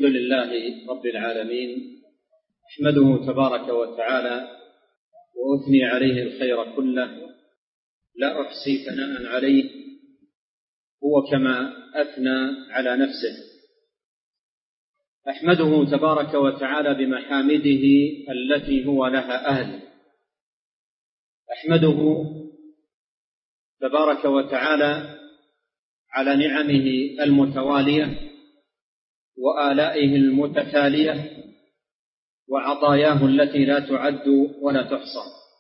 لله رب العالمين، أحمده تبارك وتعالى وأثني عليه الخير كله، لا أحصي ثناء عليه هو كما أثنى على نفسه. أحمده تبارك وتعالى بمحامده التي هو لها أهل. أحمده تبارك وتعالى على نعمه المتوالية وآلائه المتتالية وعطاياه التي لا تعد ولا تحصى.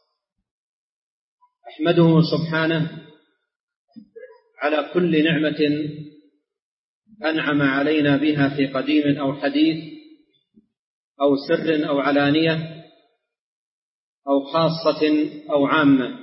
أحمده سبحانه على كل نعمة أنعم علينا بها في قديم أو حديث أو سر أو علانية أو خاصة أو عامة.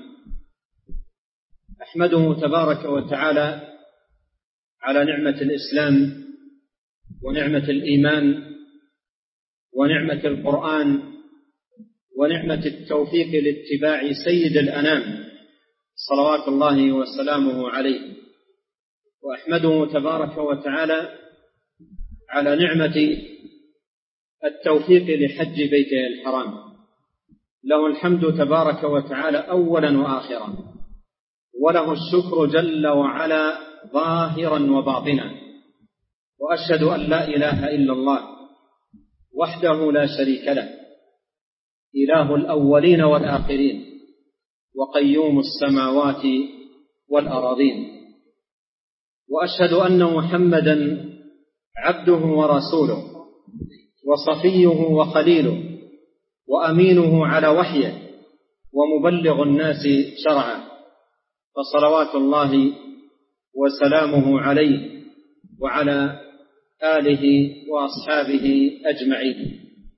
أحمده تبارك وتعالى على نعمة الإسلام ونعمة الإيمان ونعمة القرآن ونعمة التوفيق لاتباع سيد الأنام صلوات الله وسلامه عليه. وأحمده تبارك وتعالى على نعمة التوفيق لحج بيته الحرام. له الحمد تبارك وتعالى أولا وآخرا، وله الشكر جل وعلا ظاهرا وباطنا. وأشهد أن لا إله إلا الله وحده لا شريك له، إله الأولين والآخرين وقيوم السماوات والأراضين. وأشهد أن محمدا عبده ورسوله وصفيه وخليله وأمينه على وحيه ومبلغ الناس شرعه، فصلوات الله وسلامه عليه وعلى آله وأصحابه أجمعين.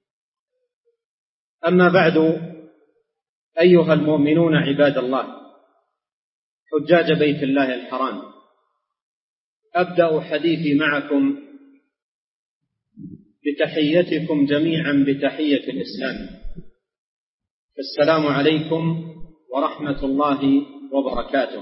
أما بعد، أيها المؤمنون عباد الله حجاج بيت الله الحرام، أبدأ حديثي معكم بتحيتكم جميعا بتحية الإسلام. السلام عليكم ورحمة الله وبركاته.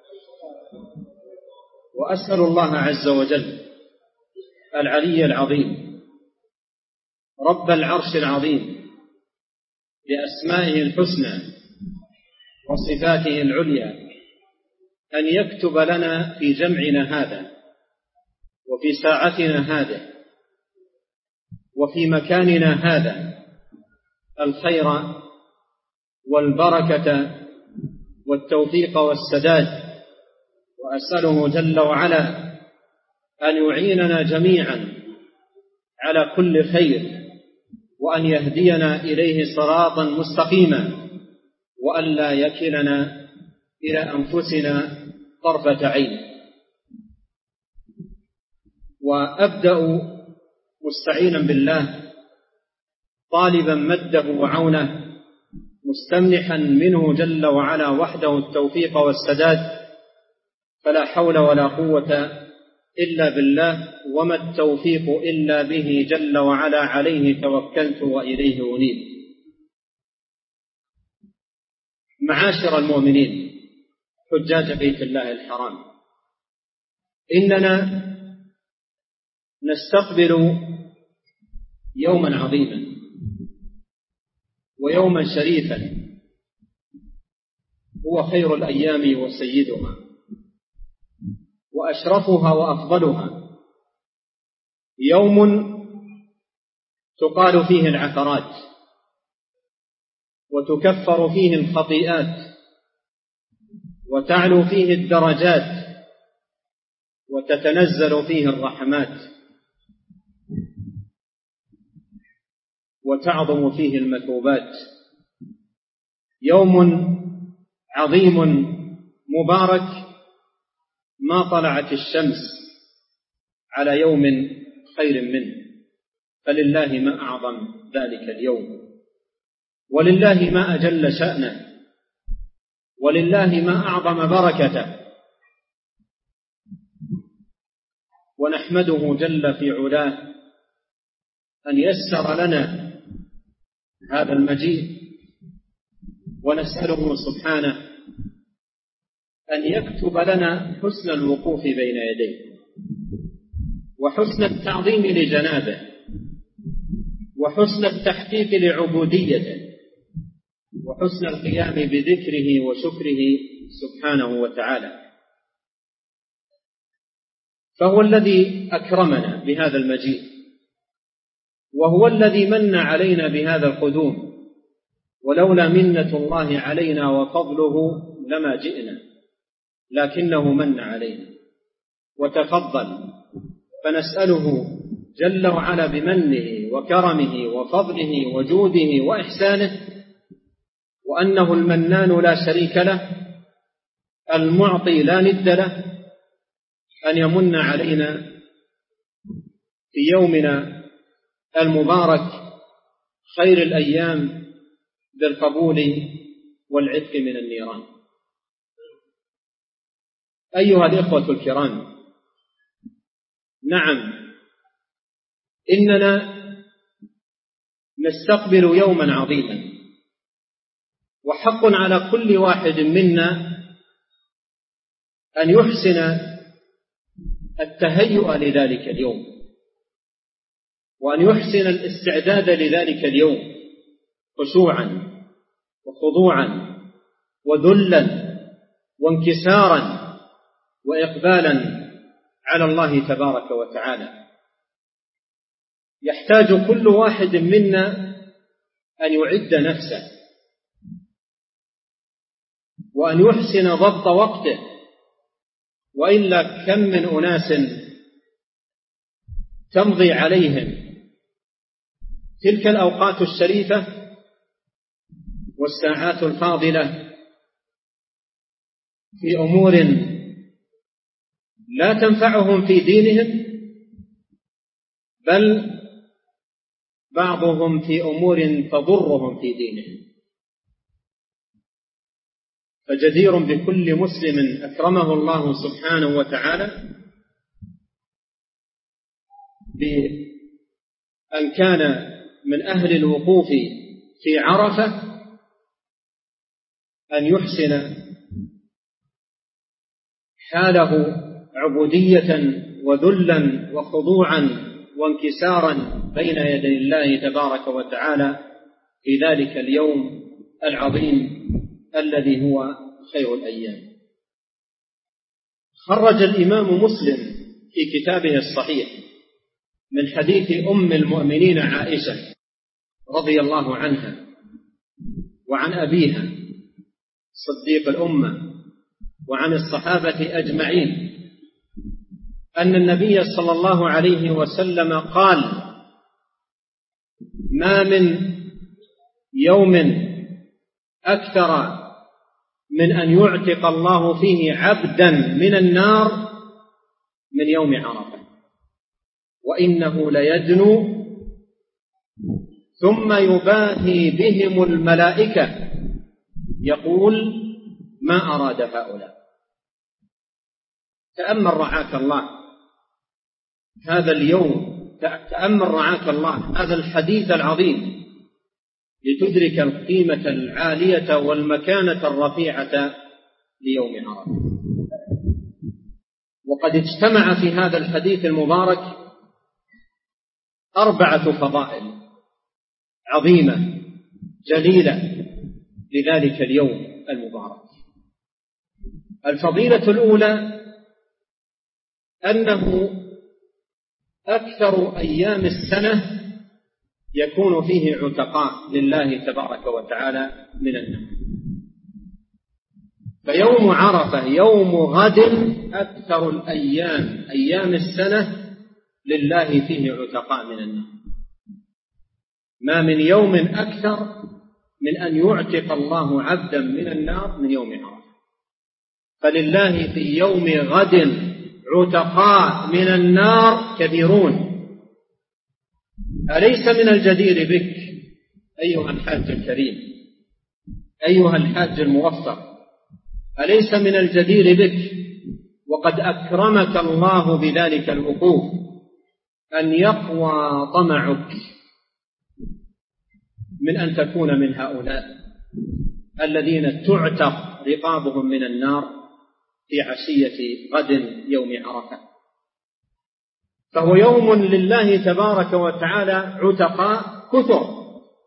وأسأل الله عز وجل العلي العظيم رب العرش العظيم بأسمائه الحسنى وصفاته العليا أن يكتب لنا في جمعنا هذا وفي ساعتنا هذه وفي مكاننا هذا الخير والبركة والتوفيق والسداد. وأسأله جل وعلا أن يعيننا جميعا على كل خير، وأن يهدينا إليه صراطا مستقيما، وأن لا يكلنا إلى أنفسنا طرفة عين. وأبدأ مستعينا بالله طالبا مده وعونه، مستمنحا منه جل وعلا وحده التوفيق والسداد، فلا حول ولا قوة إلا بالله، وما التوفيق إلا به جل وعلا، عليه توكلت وإليه أنيب. معاشر المؤمنين حجاج بيت الله الحرام، إننا نستقبل يوما عظيما ويوما شريفا هو خير الأيام وسيدها وأشرفها وأفضلها، يوم تقال فيه العثرات وتكفر فيه الخطيئات وتعلو فيه الدرجات وتتنزل فيه الرحمات وتعظم فيه المثوبات، يوم عظيم مبارك ما طلعت الشمس على يوم خير منه، فلله ما أعظم ذلك اليوم، ولله ما أجل شأنه، ولله ما أعظم بركته. ونحمده جل في علاه أن يسر لنا هذا المجيء، ونسأله سبحانه أن يكتب لنا حسن الوقوف بين يديه وحسن التعظيم لجنابه وحسن التحقيق لعبوديته وحسن القيام بذكره وشكره سبحانه وتعالى. فهو الذي أكرمنا بهذا المجيء، وهو الذي من علينا بهذا القدوم، ولولا منة الله علينا وفضله لما جئنا، لكنه من علينا وتفضل، فنسأله جل وعلا بمنه وكرمه وفضله وجوده وإحسانه، وأنه المنان لا شريك له، المعطي لا ند له، أن يمن علينا في يومنا المبارك خير الأيام بالقبول والعتق من النيران. أيها الإخوة الكرام، نعم، إننا نستقبل يوما عظيما، وحق على كل واحد منا أن يحسن التهيؤ لذلك اليوم، وأن يحسن الاستعداد لذلك اليوم خشوعا وخضوعا وذلا وانكسارا وإقبالا على الله تبارك وتعالى. يحتاج كل واحد منا أن يعد نفسه، وأن يحسن ضبط وقته، وإلا كم من أناس تمضي عليهم تلك الأوقات الشريفة والساعات الفاضلة في أمور لا تنفعهم في دينهم، بل بعضهم في أمور تضرهم في دينهم. فجدير بكل مسلم أكرمه الله سبحانه وتعالى بأن كان من أهل الوقوف في عرفة أن يحسن حاله عبودية وذلا وخضوعا وانكسارا بين يدي الله تبارك وتعالى في ذلك اليوم العظيم الذي هو خير الأيام. خرج الإمام مسلم في كتابه الصحيح من حديث أم المؤمنين عائشة رضي الله عنها وعن أبيها صديق الأمة وعن الصحابة أجمعين أن النبي صلى الله عليه وسلم قال: ما من يوم أكثر من أن يعتق الله فيه عبدا من النار من يوم عرفة، وإنه ليدنو ثم يباهي بهم الملائكة يقول: ما أراد هؤلاء. تأمل رعاك الله هذا اليوم، تأمل رعاك الله هذا الحديث العظيم لتدرك القيمة العالية والمكانة الرفيعة ليوم عرفة. وقد اجتمع في هذا الحديث المبارك 4 فضائل عظيمة جليلة لذلك اليوم المبارك. الفضيلة الأولى أنه أكثر أيام السنة يكون فيه عتقاء لله تبارك وتعالى من النار. فيوم عرفة يوم غد أكثر الأيام أيام السنة لله فيه عتقاء من النار. ما من يوم أكثر من أن يعتق الله عبدا من النار من يوم عرفة. فلله في يوم غد عتقاء من النار كثيرون. أليس من الجدير بك أيها الحاج الكريم، أيها الحاج الموفق، أليس من الجدير بك وقد أكرمك الله بذلك الوقوف أن يقوى طمعك من أن تكون من هؤلاء الذين تعتق رقابهم من النار في عشية غد يوم عرفة؟ فهو يوم لله تبارك وتعالى عتقاء كثر.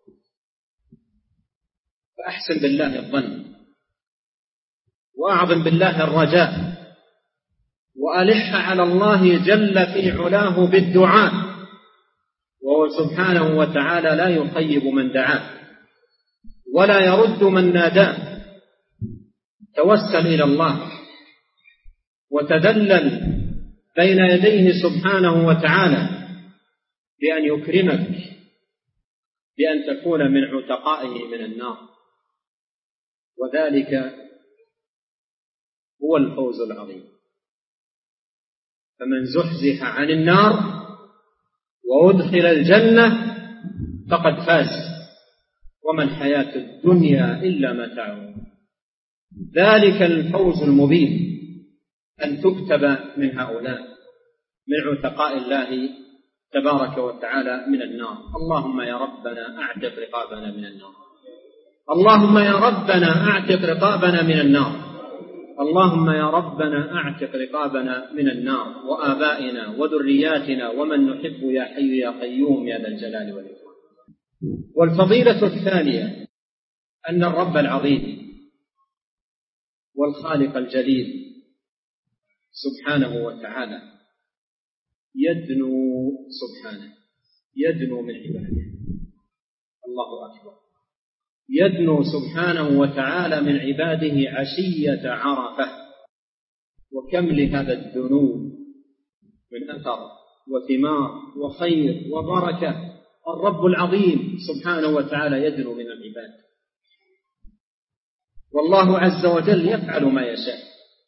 فأحسن بالله الظن، وأعظم بالله الرجاء، وألح على الله جل في علاه بالدعاء، وهو سبحانه وتعالى لا يخيب من دعاه ولا يرد من ناداه. توسل إلى الله وتذلل بين يديه سبحانه وتعالى بأن يكرمك بأن تكون من عتقائه من النار، وذلك هو الفوز العظيم. فمن زحزح عن النار وأدخل الجنة فقد فاز، وما الحياة الدنيا إلا متاع. ذلك الفوز المبين، أن تكتب من هؤلاء من عتقاء الله تبارك وتعالى من النار. اللهم يا ربنا أعتق رقابنا من النار، اللهم يا ربنا أعتق رقابنا من النار، اللهم يا ربنا أعتق رقابنا من النار، وآبائنا وذرياتنا ومن نحب يا حي يا قيوم يا ذا الجلال والإكرام. والفضيلة الثانية أن الرب العظيم والخالق الجليل سبحانه وتعالى يدنو من عباده. الله أكبر. يدنو سبحانه وتعالى من عباده عشية عرفة. وكم لهذا الدنو من أثر وثمار وخير وبركة. الرب العظيم سبحانه وتعالى يدنو من العباد، والله عز وجل يفعل ما يشاء.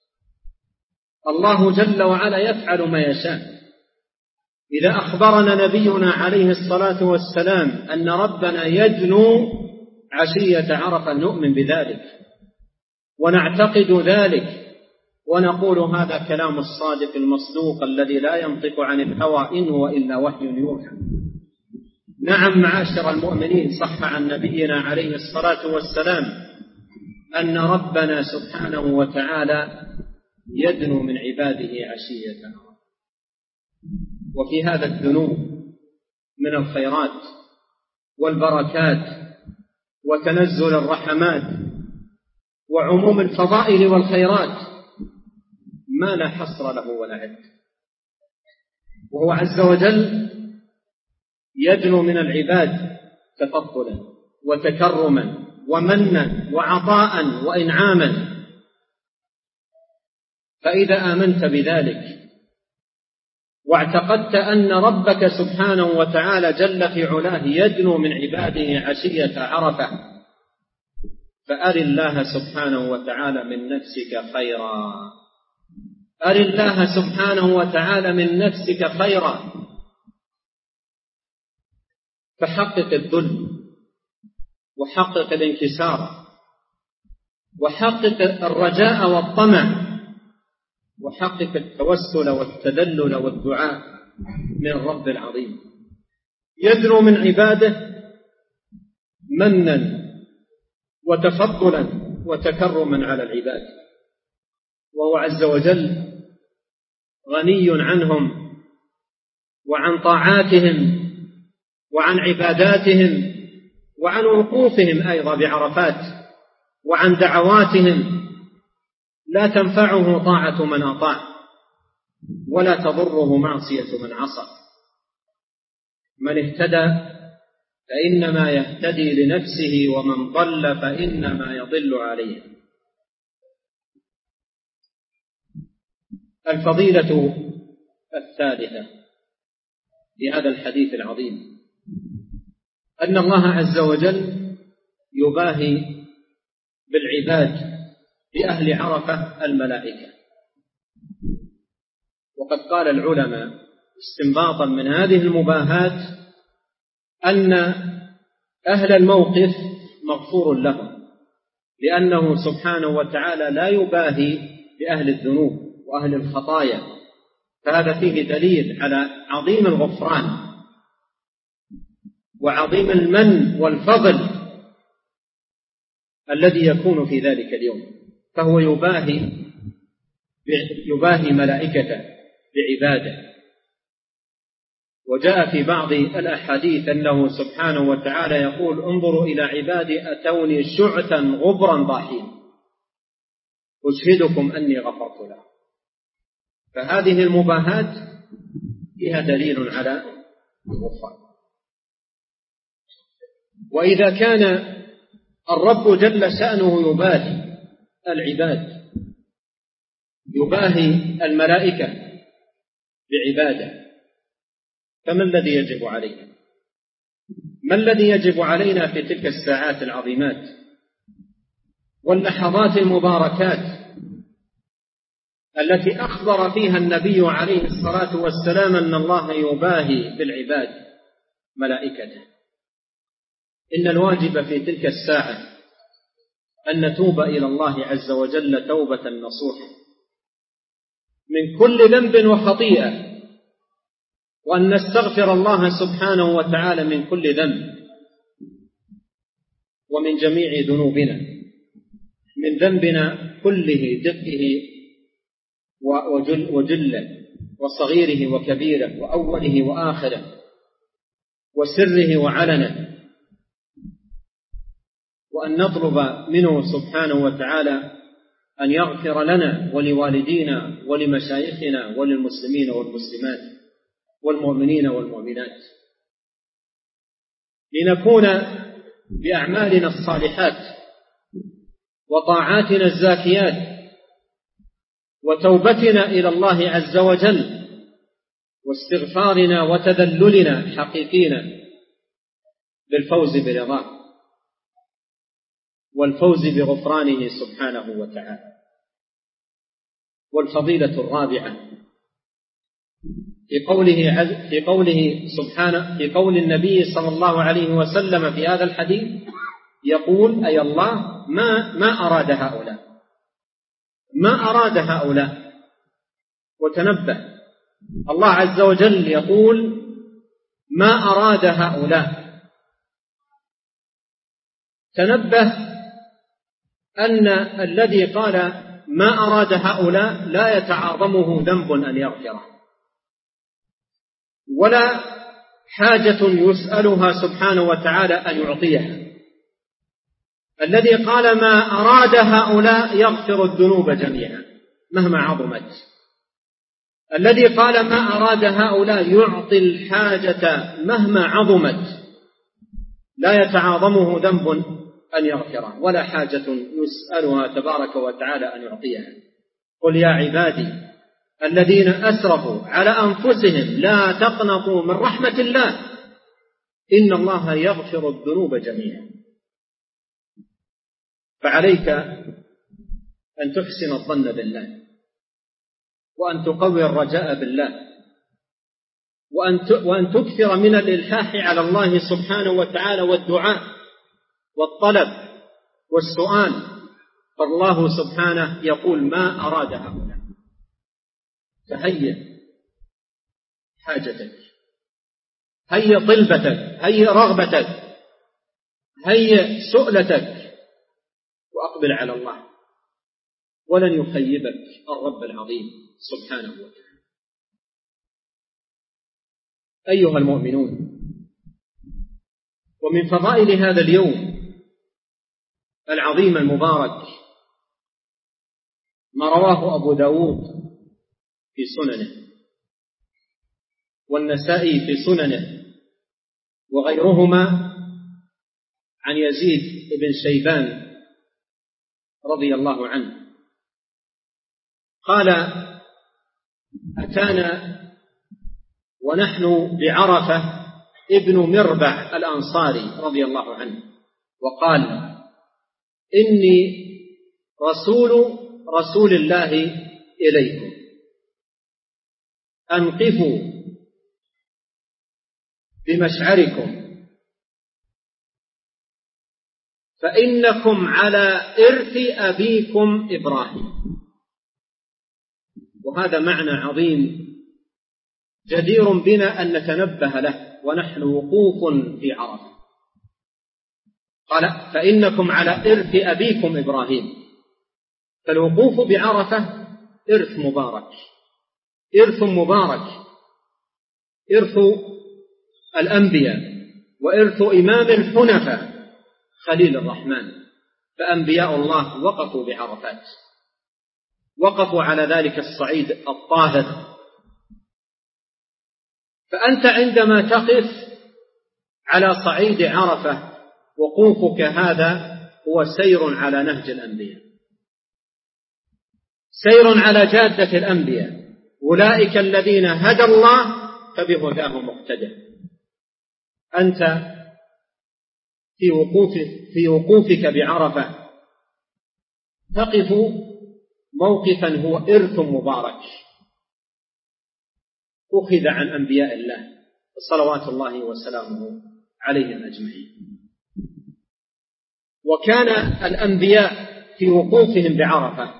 الله جل وعلا يفعل ما يشاء. إذا أخبرنا نبينا عليه الصلاة والسلام أن ربنا يدنو عشية عرفة نؤمن بذلك ونعتقد ذلك، ونقول هذا كلام الصادق المصدوق الذي لا ينطق عن الهوى إن هو إلا وحي يوحى. نعم معاشر المؤمنين، صح عن نبينا عليه الصلاة والسلام أن ربنا سبحانه وتعالى يدنو من عباده عشية عرفة. وفي هذا الدنو من الخيرات والبركات وتنزل الرحمات وعموم الفضائل والخيرات ما لا حصر له ولا عد. وهو عز وجل يدنو من العباد تفضلا وتكرما ومنا وعطاء وإنعاما. فإذا آمنت بذلك واعتقدت أن ربك سبحانه وتعالى جل في علاه يدنو من عباده عشية عرفة، فأر الله سبحانه وتعالى من نفسك خيرا. أر الله سبحانه وتعالى من نفسك خيرا، فحقق الذل وحقق الانكسار وحقق الرجاء والطمع وحقق التوسل والتذلل والدعاء من الرب العظيم. يدنو من عباده منا وتفضلا وتكرما على العباد، وهو عز وجل غني عنهم وعن طاعاتهم وعن عباداتهم وعن وقوفهم أيضا بعرفات وعن دعواتهم. لا تنفعه طاعة من أطاع ولا تضره معصية من عصى. من اهتدى فإنما يهتدي لنفسه ومن ضل فإنما يضل عليه. الفضيلة الثالثة في هذا الحديث العظيم أن الله عز وجل يباهي بالعباد بأهل عرفة الملائكة. وقد قال العلماء استنباطا من هذه المباهات أن أهل الموقف مغفور لهم، لأنه سبحانه وتعالى لا يباهي بأهل الذنوب وأهل الخطايا. فهذا فيه دليل على عظيم الغفران وعظيم المن والفضل الذي يكون في ذلك اليوم. فهو يباهي ملائكته بعباده. وجاء في بعض الأحاديث أنه سبحانه وتعالى يقول: انظروا إلى عبادي أتوني شعثا غبرا ضاحين أشهدكم أني غفرت له. فهذه المباهات فيها دليل على الغفران. وإذا كان الرب جل شأنه يباهي العباد، يباهي الملائكة بعباده، فما الذي يجب علينا؟ ما الذي يجب علينا في تلك الساعات العظيمات واللحظات المباركات التي أخبر فيها النبي عليه الصلاة والسلام أن الله يباهي بالعباد ملائكته؟ إن الواجب في تلك الساعة أن نتوب إلى الله عز وجل توبة نصوحة من كل ذنب وخطيئة، وأن نستغفر الله سبحانه وتعالى من كل ذنب ومن جميع ذنوبنا، من ذنبنا كله، دقه وجله، وصغيره وكبيره، وأوله وآخره، وسره وعلنه، وأن نطلب منه سبحانه وتعالى أن يغفر لنا ولوالدينا ولمشايخنا وللمسلمين والمسلمات والمؤمنين والمؤمنات، لنكون بأعمالنا الصالحات وطاعاتنا الزاكيات وتوبتنا إلى الله عز وجل واستغفارنا وتذللنا حقيقينا بالفوز برضاه والفوز بغفرانه سبحانه وتعالى. والفضيلة الرابعة في قول النبي صلى الله عليه وسلم في هذا الحديث، يقول: أي الله ما أراد هؤلاء. وتنبه، الله عز وجل يقول: ما أراد هؤلاء. تنبه أن الذي قال ما أراد هؤلاء لا يتعاظمه ذنب أن يغفره، ولا حاجة يسألها سبحانه وتعالى أن يعطيها. الذي قال ما أراد هؤلاء يغفر الذنوب جميعا مهما عظمت. الذي قال ما أراد هؤلاء يعطي الحاجة مهما عظمت، لا يتعاظمه ذنب أن يغفره، ولا حاجة يسألها تبارك وتعالى أن يعطيها. قل يا عبادي الذين أسرفوا على أنفسهم لا تقنطوا من رحمة الله إن الله يغفر الذنوب جميعا. فعليك أن تحسن الظن بالله، وأن تقوي الرجاء بالله، وأن تكثر من الإلحاح على الله سبحانه وتعالى والدعاء والطلب والسؤال. فالله سبحانه يقول ما أراد هؤلاء. فهيئ حاجتك، هيئ طلبتك، هيئ رغبتك، هيئ سؤلتك، وأقبل على الله، ولن يخيبك الرب العظيم سبحانه وتعالى. أيها المؤمنون، ومن فضائل هذا اليوم العظيم المبارك ما رواه أبو داود في سننه، والنسائي في سننه، وغيرهما عن يزيد بن شيبان رضي الله عنه قال: أتانا ونحن بعرفة ابن مربع الأنصاري رضي الله عنه، وقال: إني رسول الله إليكم، أنقفوا بمشعركم فإنكم على إرث أبيكم إبراهيم. وهذا معنى عظيم جدير بنا أن نتنبه له ونحن وقوف في عرفة. قال: فإنكم على إرث أبيكم إبراهيم. فالوقوف بعرفة إرث مبارك، إرث مبارك إرث الأنبياء وإرث إمام الحنفاء خليل الرحمن. فأنبياء الله وقفوا بعرفات، وقفوا على ذلك الصعيد الطاهر. فأنت عندما تقف على صعيد عرفة وقوفك هذا هو سير على نهج الأنبياء، سير على جادة الأنبياء. أولئك الذين هدى الله فبهداه مقتدى. أنت في وقوفك بعرفة تقف موقفا هو إرث مبارك أخذ عن أنبياء الله صلوات الله وسلامه عليهم أجمعين. وكان الأنبياء في وقوفهم بعرفة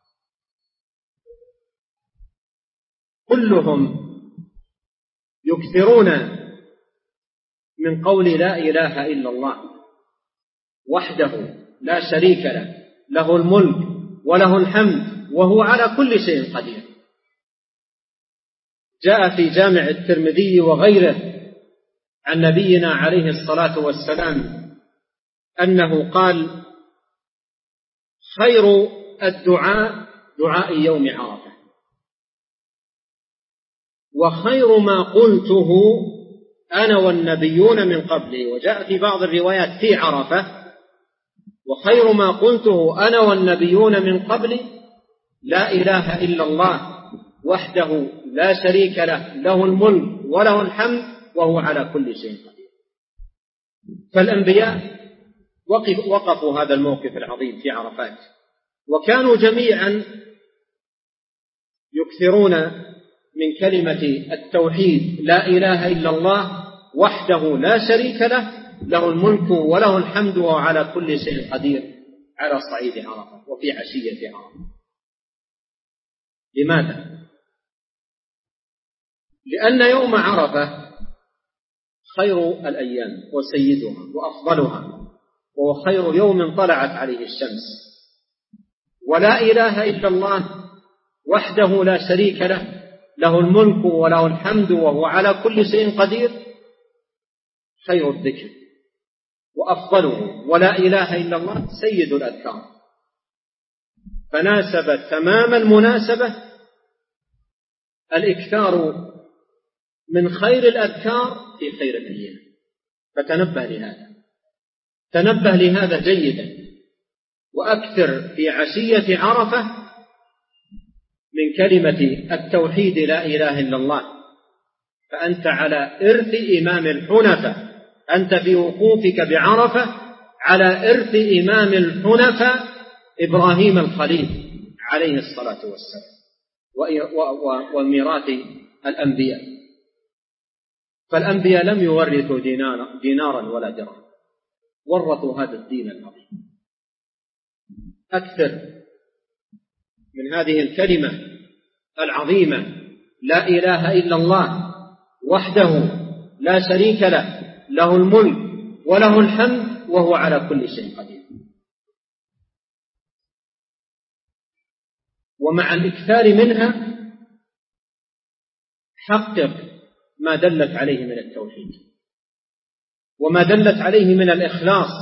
كلهم يكثرون من قول لا إله إلا الله وحده لا شريك له، له الملك وله الحمد وهو على كل شيء قدير. جاء في جامع الترمذي وغيره عن نبينا عليه الصلاة والسلام أنه قال: خير الدعاء دعاء يوم عرفة، وخير ما قلته أنا والنبيون من قبلي. وجاء في بعض الروايات في عرفة: وخير ما قلته أنا والنبيون من قبلي لا إله إلا الله وحده لا شريك له، له الملك وله الحمد وهو على كل شيء قدير. فالأنبياء وقفوا هذا الموقف العظيم في عرفات، وكانوا جميعا يكثرون من كلمة التوحيد لا إله إلا الله وحده لا شريك له، له الملك وله الحمد وهو على كل شيء قدير على صعيد عرفة وفي عشية عرفة. لماذا؟ لأن يوم عرفة خير الأيام وسيدها وأفضلها، وهو خير يوم طلعت عليه الشمس. ولا إله إلا الله وحده لا شريك له، له الملك وله الحمد وهو على كل شيء قدير خير الذكر وأفضله. ولا إله إلا الله سيد الأذكار، فناسب تمام المناسبة الإكثار من خير الأذكار في خير الأيام. فتنبه لهذا، تنبه لهذا جيدا، وأكثر في عشية عرفة من كلمة التوحيد لا إله إلا الله. فأنت على إرث إمام الحنفاء، أنت في وقوفك بعرفة على إرث إمام الحنفاء إبراهيم الخليل عليه الصلاة والسلام وميراث الأنبياء. فالأنبياء لم يورثوا دينارا ولا درهم، ورثوا هذا الدين العظيم. أكثر من هذه الكلمة العظيمة لا إله إلا الله وحده لا شريك له، له الملك وله الحمد وهو على كل شيء قدير. ومع الإكثار منها حقق ما دلت عليه من التوحيد، وما دلت عليه من الإخلاص،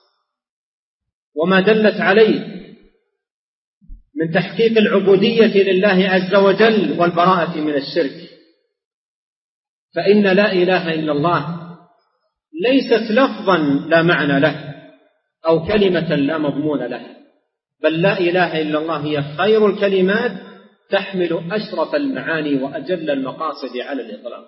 وما دلت عليه من تحقيق العبودية لله عز وجل والبراءة من الشرك. فإن لا إله إلا الله ليست لفظا لا معنى له أو كلمة لا مضمون لها، بل لا إله إلا الله هي خير الكلمات تحمل أشرف المعاني وأجل المقاصد على الإطلاق.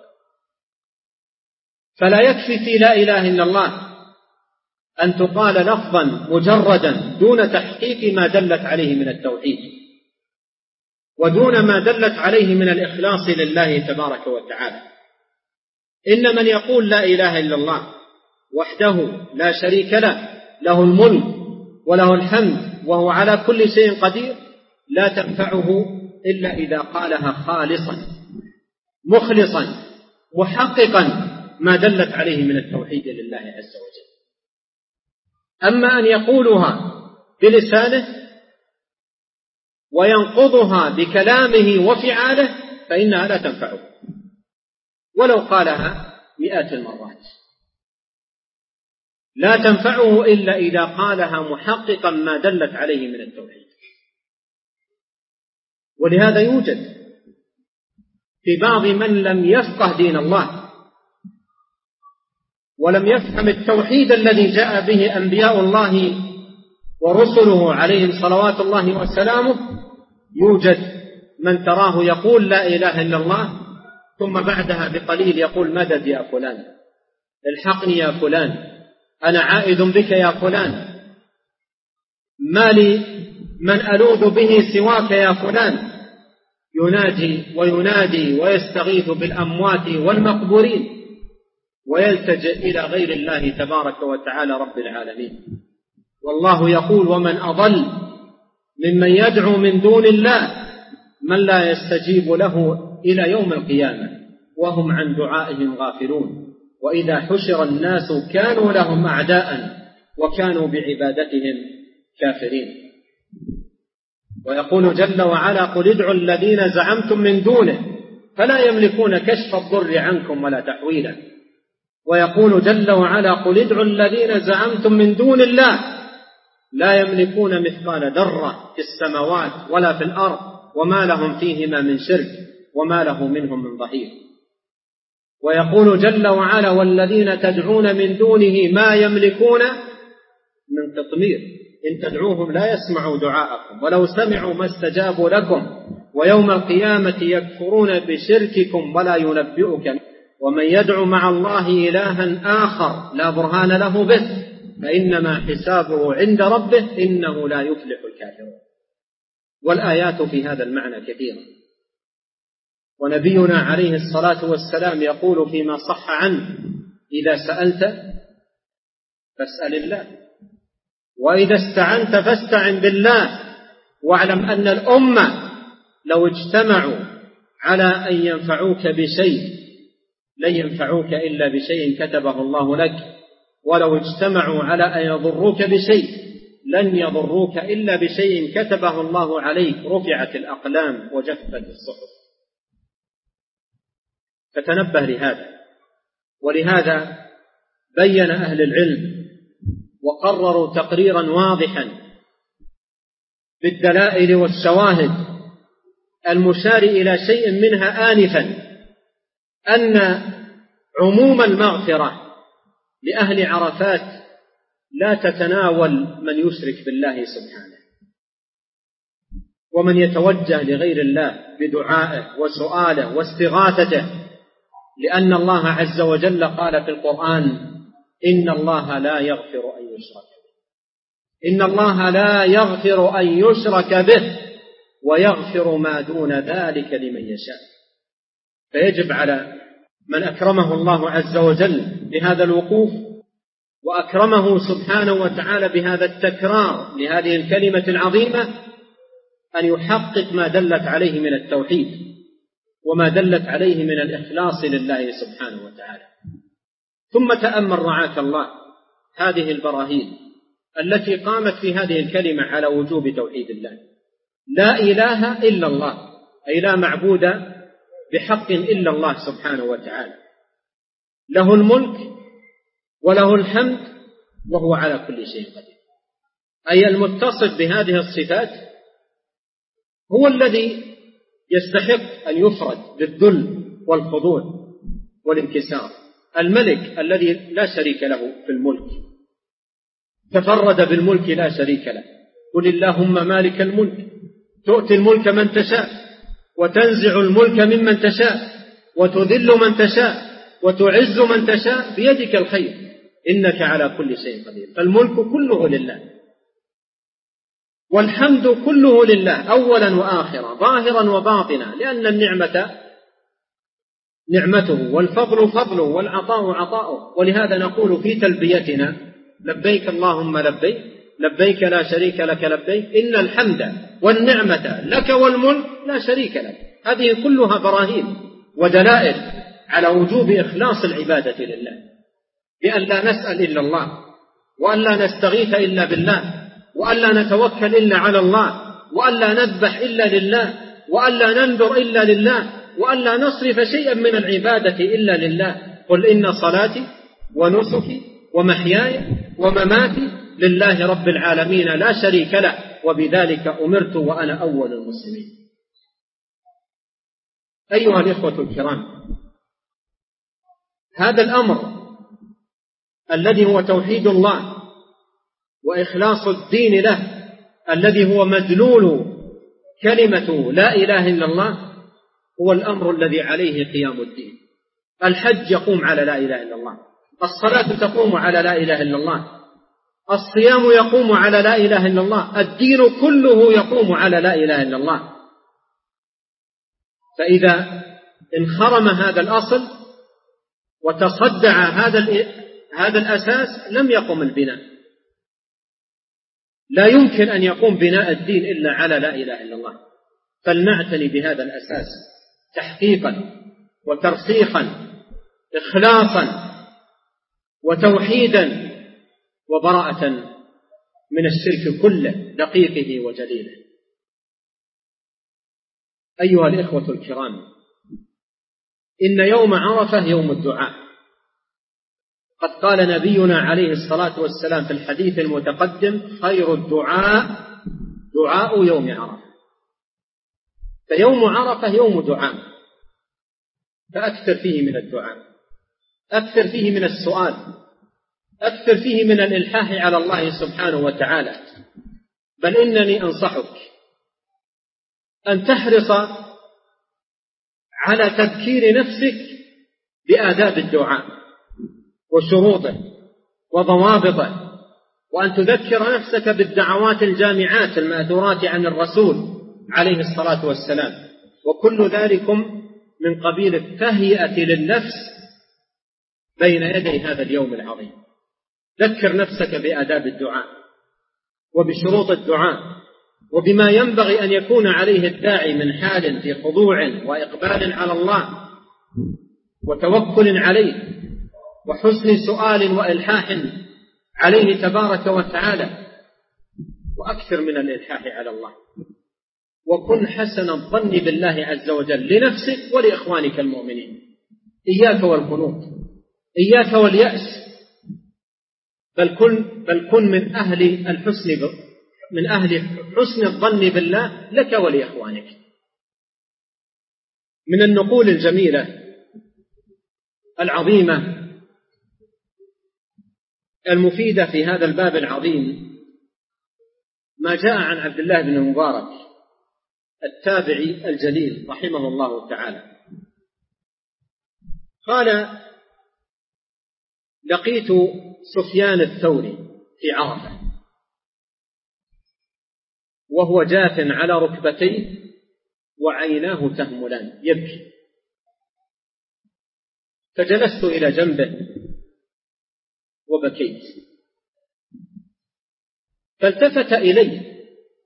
فلا يكفي في لا إله إلا الله أن تقال لفظا مجردا دون تحقيق ما دلت عليه من التوحيد ودون ما دلت عليه من الإخلاص لله تبارك وتعالى. إن من يقول لا إله إلا الله وحده لا شريك له، له الملك وله الحمد وهو على كل شيء قدير لا تنفعه إلا إذا قالها خالصا مخلصا محققا ما دلت عليه من التوحيد لله عز وجل. أما أن يقولها بلسانه وينقضها بكلامه وفعاله فإنها لا تنفعه. ولو قالها مئات المرات، لا تنفعه إلا إذا قالها محققا ما دلت عليه من التوحيد. ولهذا يوجد في بعض من لم يفقه دين الله ولم يفهم التوحيد الذي جاء به أنبياء الله ورسله عليهم صلوات الله وسلامه، يوجد من تراه يقول لا إله إلا الله ثم بعدها بقليل يقول مدد يا فلان، الحقني يا فلان، أنا عائد بك يا فلان، ما لي من ألوذ به سواك يا فلان، يناجي وينادي ويستغيث بالأموات والمقبورين ويلتجئ إلى غير الله تبارك وتعالى رب العالمين. والله يقول ومن أضل ممن يدعو من دون الله من لا يستجيب له إلى يوم القيامة وهم عن دعائهم غافلون وإذا حشر الناس كانوا لهم أعداء وكانوا بعبادتهم كافرين. ويقول جل وعلا قل ادعوا الذين زعمتم من دونه فلا يملكون كشف الضر عنكم ولا تحويلا. ويقول جل وعلا قل ادعوا الذين زعمتم من دون الله لا يملكون مثقال ذرة في السماوات ولا في الأرض وما لهم فيهما من شرك وما له منهم من ظهير. ويقول جل وعلا والذين تدعون من دونه ما يملكون من قطمير إن تدعوهم لا يسمعوا دعاءكم ولو سمعوا ما استجابوا لكم ويوم القيامة يكفرون بشرككم ولا ينبئك ومن يدعو مع الله إلها آخر لا برهان له به فإنما حسابه عند ربه إنه لا يفلح الكافرون. والآيات في هذا المعنى كثيرة. ونبينا عليه الصلاة والسلام يقول فيما صح عنه إذا سألت فاسأل الله وإذا استعنت فاستعن بالله واعلم أن الأمة لو اجتمعوا على أن ينفعوك بشيء لن ينفعوك إلا بشيء كتبه الله لك ولو اجتمعوا على أن يضروك بشيء لن يضروك إلا بشيء كتبه الله عليك رفعت الأقلام وجفت الصحف. فتنبه لهذا. ولهذا بين أهل العلم وقرروا تقريرا واضحا بالدلائل والشواهد المشار إلى شيء منها آنفا أن عموم المغفرة لأهل عرفات لا تتناول من يشرك بالله سبحانه ومن يتوجه لغير الله بدعائه وسؤاله واستغاثته، لأن الله عز وجل قال في القرآن إن الله لا يغفر أن يشرك به إن الله لا يغفر أن يشرك به ويغفر ما دون ذلك لمن يشاء. فيجب على من أكرمه الله عز وجل بهذا الوقوف وأكرمه سبحانه وتعالى بهذا التكرار لهذه الكلمة العظيمة أن يحقق ما دلت عليه من التوحيد وما دلت عليه من الإخلاص لله سبحانه وتعالى. ثم تأمل رعاك الله هذه البراهين التي قامت في هذه الكلمة على وجوب توحيد الله. لا إله إلا الله أي لا معبود بحق إلا الله سبحانه وتعالى، له الملك وله الحمد وهو على كل شيء قدير، أي المتصف بهذه الصفات هو الذي يستحق أن يفرد بالذل والخضوع والانكسار. الملك الذي لا شريك له في الملك تفرد بالملك لا شريك له. قل اللهم مالك الملك تؤتي الملك من تشاء وتنزع الملك ممن تشاء وتذل من تشاء وتعز من تشاء بيدك الخير إنك على كل شيء قدير. فالملك كله لله والحمد كله لله أولا وآخرا ظاهرا وباطنا، لأن النعمة نعمته والفضل فضله والعطاء عطاؤه. ولهذا نقول في تلبيتنا لبيك اللهم لبيك لبيك لا شريك لك لبيك إن الحمد والنعمة لك والملك لا شريك لك. هذه كلها براهين ودلائل على وجوب إخلاص العبادة لله، بأن لا نسأل إلا الله وأن لا نستغيث إلا بالله وأن لا نتوكل إلا على الله وأن لا نذبح إلا لله وأن لا ننذر إلا لله وأن لا نصرف شيئا من العبادة إلا لله. قل إن صلاتي ونسكي ومحياي ومماتي لله رب العالمين لا شريك له وبذلك أمرت وأنا أول المسلمين. أيها الإخوة الكرام، هذا الأمر الذي هو توحيد الله وإخلاص الدين له، الذي هو مدلول كلمة لا إله إلا الله، هو الأمر الذي عليه قيام الدين. الحج يقوم على لا إله إلا الله، الصلاة تقوم على لا إله إلا الله، الصيام يقوم على لا إله إلا الله، الدين كله يقوم على لا إله إلا الله. فإذا انخرم هذا الأصل وتصدع هذا الأساس لم يقم البناء. لا يمكن أن يقوم بناء الدين إلا على لا إله إلا الله. فلنعتني بهذا الأساس تحقيقا وترسيخا، إخلاصا وتوحيدا وبراءة من الشرك كله دقيقه وجليله. أيها الإخوة الكرام، إن يوم عرفة يوم الدعاء. قد قال نبينا عليه الصلاة والسلام في الحديث المتقدم: خير الدعاء دعاء يوم عرفة. فيوم عرفة يوم دعاء، فأكثر فيه من الدعاء، أكثر فيه من السؤال، أكثر فيه من الإلحاح على الله سبحانه وتعالى. بل إنني أنصحك أن تحرص على تذكير نفسك بآداب الدعاء وشروطه وضوابطه، وأن تذكر نفسك بالدعوات الجامعات المأثورات عن الرسول عليه الصلاة والسلام. وكل ذلكم من قبيل التهيئة للنفس بين يدي هذا اليوم العظيم. ذكر نفسك بآداب الدعاء وبشروط الدعاء وبما ينبغي أن يكون عليه الداعي من حال في خضوع وإقبال على الله وتوكل عليه وحسن سؤال وإلحاح عليه تبارك وتعالى، وأكثر من الإلحاح على الله. وكن حسن الظن بالله عز وجل لنفسك ولإخوانك المؤمنين. إياك والقنوط، إياك واليأس، بل كن من أهل حسن الظن بالله لك ولإخوانك. من النقول الجميلة العظيمة المفيدة في هذا الباب العظيم ما جاء عن عبد الله بن المبارك التابعي الجليل رحمه الله تعالى. قال: لقيت سفيان الثوري في عرفة وهو جاث على ركبتيه وعيناه تهملان يبكي، فجلست إلى جنبه وبكيت، فالتفت إلي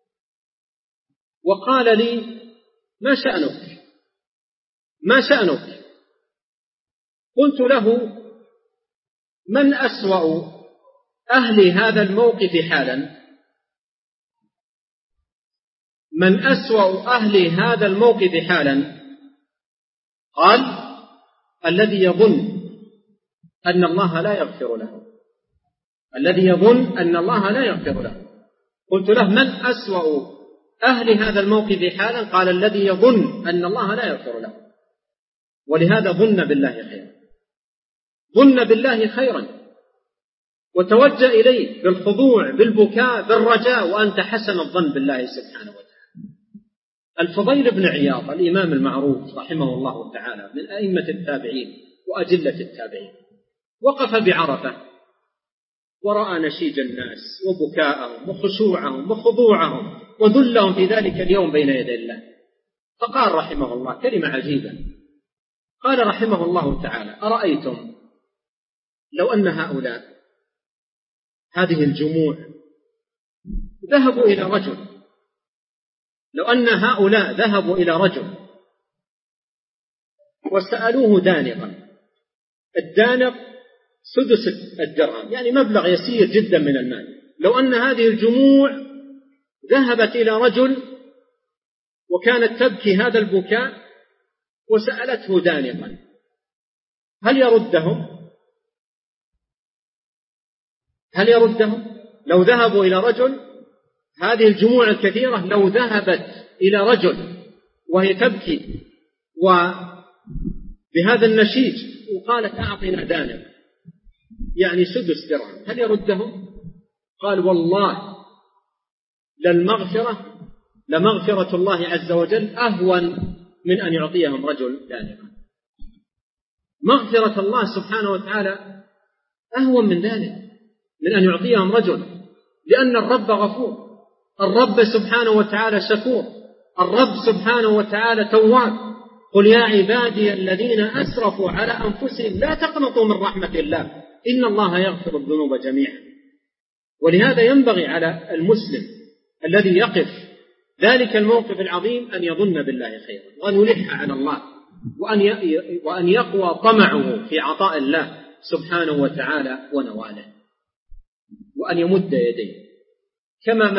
وقال لي: ما شأنك؟ ما شأنك؟ قلت له: من أسوأ أهل هذا الموقف حالا؟ من أسوأ أهل هذا الموقف حالا؟ قال: الذي يظن أن الله لا يغفر له. الذي يظن أن الله لا يغفر له. قلت له: من أسوأ أهل هذا الموقف حالا؟ قال: الذي يظن أن الله لا يغفر له. ولهذا ظن بالله خيرا، ظن بالله خيرا، وتوجه إليه بالخضوع بالبكاء بالرجاء وأنت حسن الظن بالله سبحانه وتعالى. الفضيل بن عياض الإمام المعروف رحمه الله تعالى من أئمة التابعين وأجلة التابعين وقف بعرفة ورأى نشيج الناس وبكاءهم وخشوعهم وخضوعهم وذلهم في ذلك اليوم بين يدي الله، فقال رحمه الله كلمة عجيبة. قال رحمه الله تعالى: أرأيتم لو أن هؤلاء هذه الجموع ذهبوا إلى رجل، لو أن هؤلاء ذهبوا إلى رجل وسألوه دانقا، الدانق سدس الدرهم، يعني مبلغ يسير جدا من المال، لو أن هذه الجموع ذهبت إلى رجل وكانت تبكي هذا البكاء وسألته دانقا هل يردهم؟ لو ذهبوا إلى رجل، هذه الجموع الكثيرة لو ذهبت إلى رجل وهي تبكي وبهذا النشيج وقالت أعطنا دانق يعني 6 درهم، هل يردهم؟ قال والله لمغفرة الله عز وجل أهون من أن يعطيهم رجل دانقا. مغفرة الله سبحانه وتعالى أهون من ذلك، من أن يعطيهم رجل، لأن الرب غفور، الرب سبحانه وتعالى شكور، الرب سبحانه وتعالى تواب. قل يا عبادي الذين أسرفوا على أنفسهم لا تقنطوا من رحمة الله إن الله يغفر الذنوب جميعا. ولهذا ينبغي على المسلم الذي يقف ذلك الموقف العظيم أن يظن بالله خيرا، وأن يلح على الله، وأن يقوى طمعه في عطاء الله سبحانه وتعالى ونواله، وأن يمد يديه كما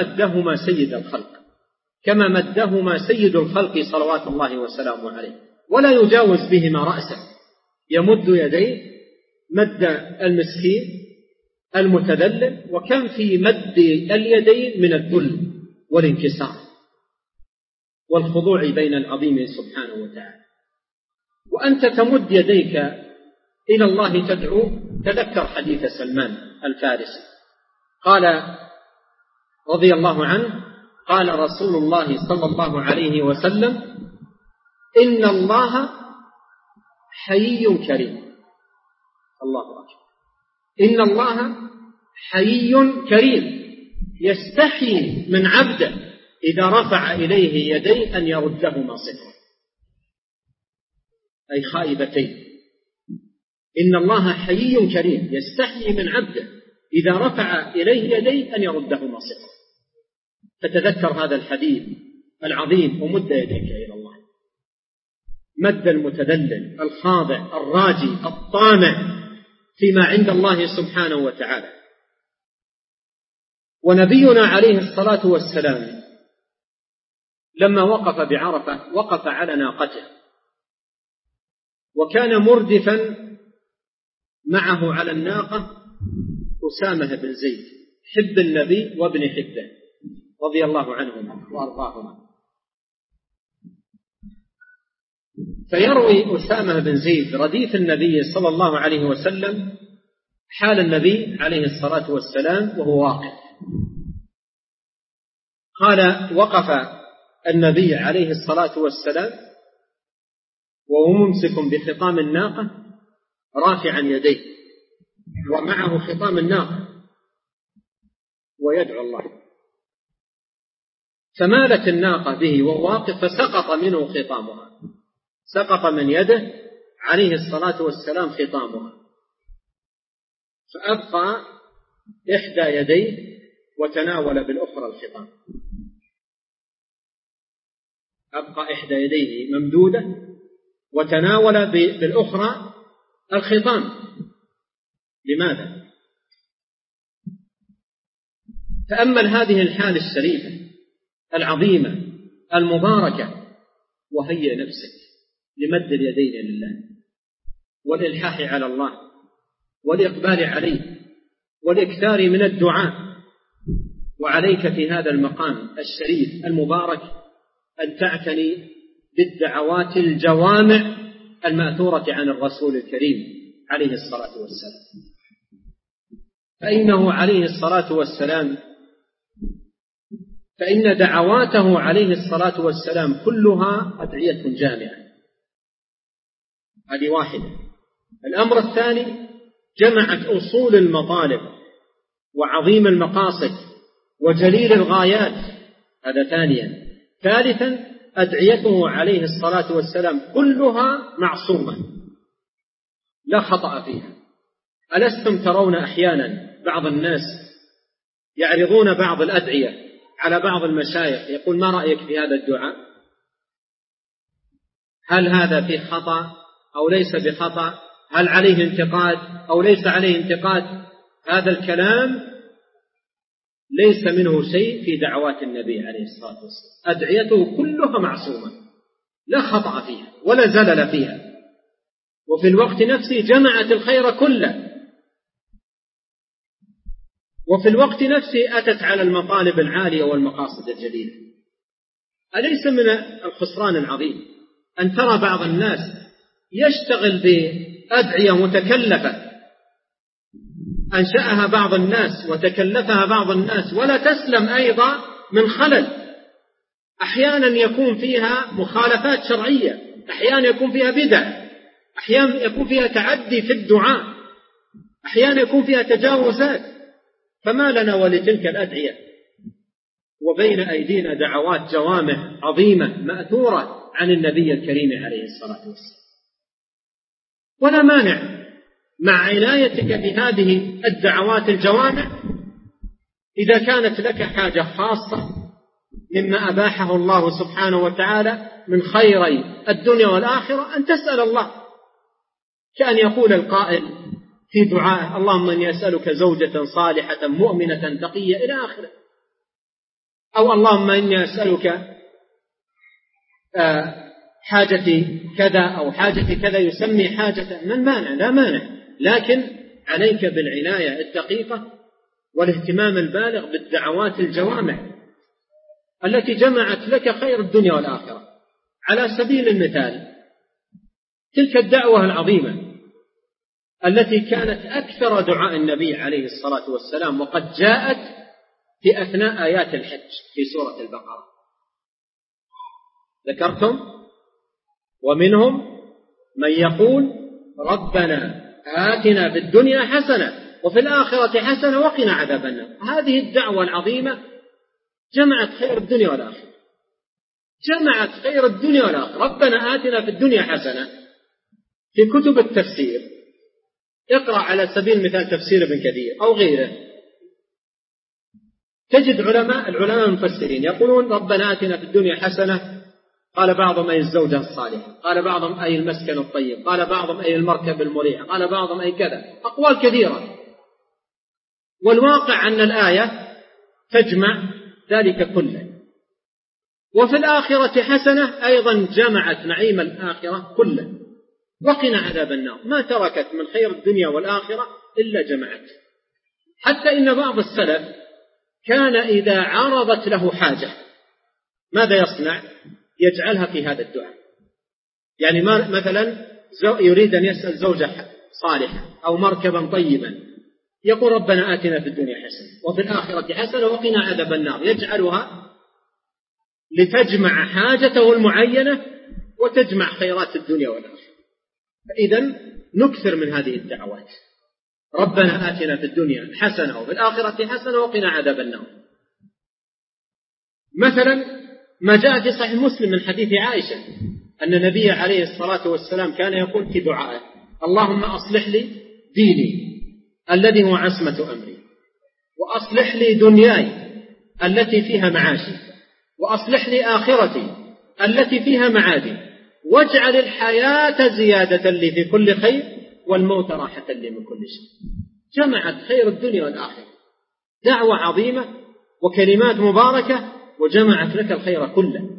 مدهما سيد الخلق صلوات الله وسلامه عليه، ولا يجاوز بهما رأسه، يمد يديه مد المسكين المتذلل. وكم في مد اليدين من الذل والانكسار والخضوع بين العظيم سبحانه وتعالى. وأنت تمد يديك إلى الله تدعو، تذكر حديث سلمان الفارسي قال رضي الله عنه قال رسول الله صلى الله عليه وسلم إن الله حيي كريم. الله أكبر. إن الله حيي كريم يستحيي من عبده إذا رفع إليه يديه أن يردهما صفرا أي خائبتين. إن الله حيي كريم يستحيي من عبده إذا رفع إليه يديه أن يردهما صفرا. فتذكر هذا الحديث العظيم ومد يديك إلى الله، مد المتذلل الخاضع الراجي الطامع فيما عند الله سبحانه وتعالى. ونبينا عليه الصلاة والسلام لما وقف بعرفة وقف على ناقته، وكان مردفا معه على الناقة أسامة بن زيد حب النبي وابن حبه رضي الله عنهما وأرضاهما. فيروي أسامة بن زيد رديف النبي صلى الله عليه وسلم حال النبي عليه الصلاة والسلام وهو واقف. قال وقف النبي عليه الصلاة والسلام وهو ممسك بخطام الناقة رافعا يديه ومعه خطام الناقة ويدعو الله، فمالت الناقة به وهو واقف فسقط منه خطامها، سقط من يده عليه الصلاة والسلام خطامها، فأبقى إحدى يديه وتناول بالأخرى الخطام، أبقى إحدى يديه ممدودة وتناول بالأخرى الخطام. لماذا؟ تأمل هذه الحالة الشريفة العظيمة المباركة، وهيئ نفسك لمد اليدين لله والإلحاح على الله والإقبال عليه والإكثار من الدعاء. وعليك في هذا المقام الشريف المبارك أن تعتني بالدعوات الجوامع المأثورة عن الرسول الكريم عليه الصلاة والسلام، فإن دعواته عليه الصلاة والسلام كلها أدعية جامعة. هذه واحدة. الأمر الثاني جمعت أصول المطالب وعظيم المقاصد وجليل الغايات، هذا ثانيا. ثالثا أدعيته عليه الصلاة والسلام كلها معصومة لا خطأ فيها. ألستم ترون أحيانا بعض الناس يعرضون بعض الأدعية على بعض المشايخ يقول ما رأيك في هذا الدعاء؟ هل هذا فيه خطأ أو ليس بخطأ؟ هل عليه انتقاد أو ليس عليه انتقاد؟ هذا الكلام ليس منه شيء في دعوات النبي عليه الصلاة والسلام، أدعيته كلها معصومة لا خطأ فيها ولا زلل فيها، وفي الوقت نفسه جمعت الخير كله، وفي الوقت نفسه أتت على المطالب العالية والمقاصد الجليلة. أليس من الخسران العظيم أن ترى بعض الناس يشتغل بأدعية متكلفة أنشأها بعض الناس وتكلفها بعض الناس ولا تسلم أيضا من خلل، أحيانا يكون فيها مخالفات شرعية، أحيانا يكون فيها بدع، أحيانا يكون فيها تعدي في الدعاء، أحيانا يكون فيها تجاوزات. فما لنا ولتلك الأدعية وبين أيدينا دعوات جوامع عظيمة مأثورة عن النبي الكريم عليه الصلاة والسلام. ولا مانع مع عنايتك بهذه الدعوات الجوامع إذا كانت لك حاجة خاصة مما أباحه الله سبحانه وتعالى من خيري الدنيا والآخرة أن تسأل الله، كأن يقول القائل في دعائه: اللهم إني أسألك زوجة صالحة مؤمنة تقية إلى آخره، أو اللهم إني أسألك حاجتي كذا أو حاجتي كذا، يسمي حاجته، من مانع؟ لا مانع، لكن عليك بالعناية الدقيقة والاهتمام البالغ بالدعوات الجوامع التي جمعت لك خير الدنيا والآخرة. على سبيل المثال تلك الدعوة العظيمة التي كانت أكثر دعاء النبي عليه الصلاة والسلام، وقد جاءت في أثناء آيات الحج في سورة البقرة، ذكرتم: ومنهم من يقول ربنا آتنا في الدنيا حسنة وفي الآخرة حسنة وقنا عذاب النار. هذه الدعوة العظيمة جمعت خير الدنيا والآخرة، جمعت خير الدنيا والآخرة. ربنا آتنا في الدنيا حسنة، في كتب التفسير اقرأ على سبيل المثال تفسير ابن كثير أو غيره، تجد العلماء المفسرين يقولون ربنا آتنا في الدنيا حسنة، قال بعضهم أي الزوجة الصالحة، قال بعضهم أي المسكن الطيب، قال بعضهم أي المركب المريح، قال بعضهم أي كذا، أقوال كثيرة. والواقع أن الآية تجمع ذلك كله. وفي الآخرة حسنة أيضا جمعت نعيم الآخرة كله، وقنا عذاب النار، ما تركت من خير الدنيا والآخرة إلا جمعت. حتى إن بعض السلف كان إذا عرضت له حاجة ماذا يصنع؟ يجعلها في هذا الدعاء. يعني مثلا يريد أن يسأل زوجة صالحة أو مركبا طيبا، يقول ربنا آتنا في الدنيا حسنة وفي الآخرة حسنة وقنا عذاب النار، يجعلها لتجمع حاجته المعينة وتجمع خيرات الدنيا والآخرة. فإذا نكثر من هذه الدعوات: ربنا آتنا في الدنيا حسنة وفي الآخرة حسنة وقنا عذاب النار. مثلا ما جاء في صحيح مسلم من حديث عائشة أن النبي عليه الصلاة والسلام كان يقول في دعائه: اللهم أصلح لي ديني الذي هو عصمة أمري، وأصلح لي دنياي التي فيها معاشي، وأصلح لي آخرتي التي فيها معادي، واجعل الحياة زيادة لي في كل خير والموت راحة لي من كل شيء. جمعت خير الدنيا والآخرة، دعوة عظيمة وكلمات مباركة، وجمعت لك الخير كله.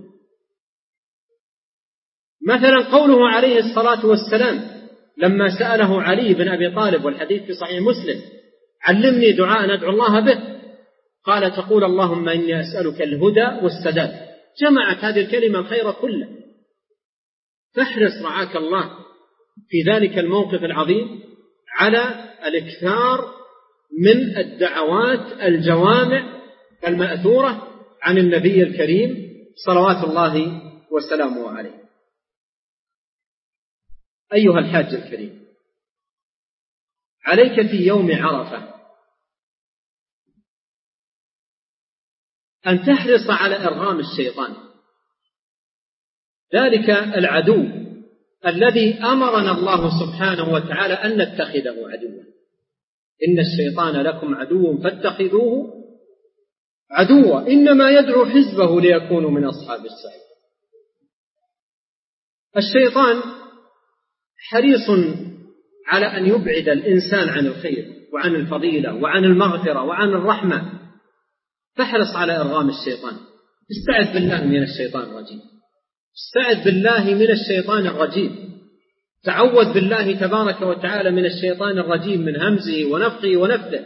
مثلا قوله عليه الصلاة والسلام لما سأله علي بن أبي طالب، والحديث في صحيح مسلم: علمني دعاء ندعو الله به، قال: تقول اللهم إني أسألك الهدى والسداد. جمعت هذه الكلمة الخير كله. فاحرص رعاك الله في ذلك الموقف العظيم على الإكثار من الدعوات الجوامع المأثورة عن النبي الكريم صلوات الله وسلامه عليه. أيها الحاج الكريم، عليك في يوم عرفة أن تحرص على إرغام الشيطان، ذلك العدو الذي أمرنا الله سبحانه وتعالى أن نتخذه عدوا. إن الشيطان لكم عدو فاتخذوه عدوا إنما يدعو حزبه ليكونوا من أصحاب السعير. الشيطان حريص على أن يبعد الإنسان عن الخير وعن الفضيلة وعن المغفرة وعن الرحمة، فاحرص على إرغام الشيطان. استعذ بالله من الشيطان الرجيم. استعذ بالله من الشيطان الرجيم، تعوذ بالله تبارك وتعالى من الشيطان الرجيم، من همزه ونفخه ونفثه،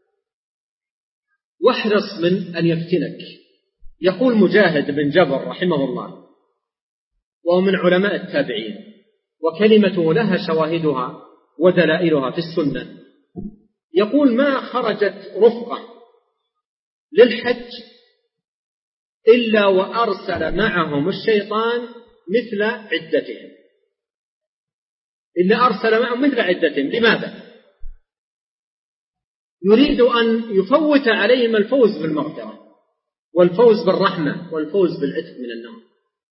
واحرص من أن يفتنك. يقول مجاهد بن جبر رحمه الله، وهو من علماء التابعين، وكلمته لها شواهدها ودلائلها في السنة، يقول: ما خرجت رفقة للحج إلا وأرسل معهم الشيطان مثل عدتهم، إلا أرسل معهم مثل عدتهم. لماذا؟ يريد أن يفوت عليهم الفوز بالمغفرة والفوز بالرحمة والفوز بالعتق من النار.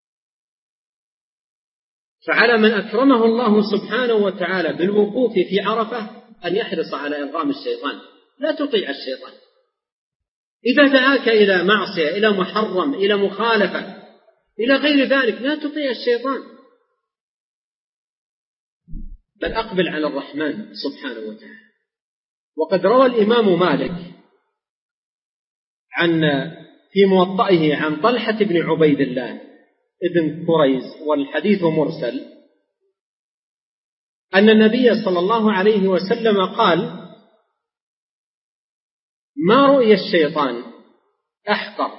فعلى من أكرمه الله سبحانه وتعالى بالوقوف في عرفة أن يحرص على إرغام الشيطان. لا تطيع الشيطان إذا دعاك إلى معصية، إلى محرم، إلى مخالفة، إلى غير ذلك، لا تطيع الشيطان، بل أقبل على الرحمن سبحانه وتعالى. وقد روى الإمام مالك في موطئه عن طلحة بن عبيد الله ابن كريز، والحديث مرسل، أن النبي صلى الله عليه وسلم قال: ما رؤي الشيطان أحقر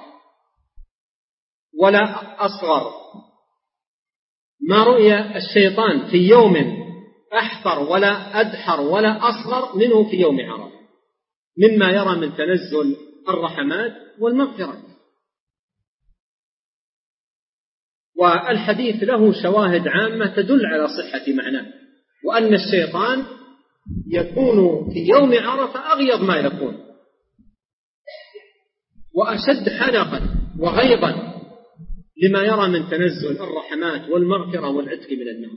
ولا أصغر، ما رؤي الشيطان في يوم أحقر ولا أدحر ولا أصغر منه في يوم عرفة، مما يرى من تنزل الرحمات والمغفرة. والحديث له شواهد عامة تدل على صحة معناه، وأن الشيطان يكون في يوم عرفة أغيظ ما يكون، وأشد حنقا وغيظا لما يرى من تنزل الرحمات والمغفرة والعتق من النار.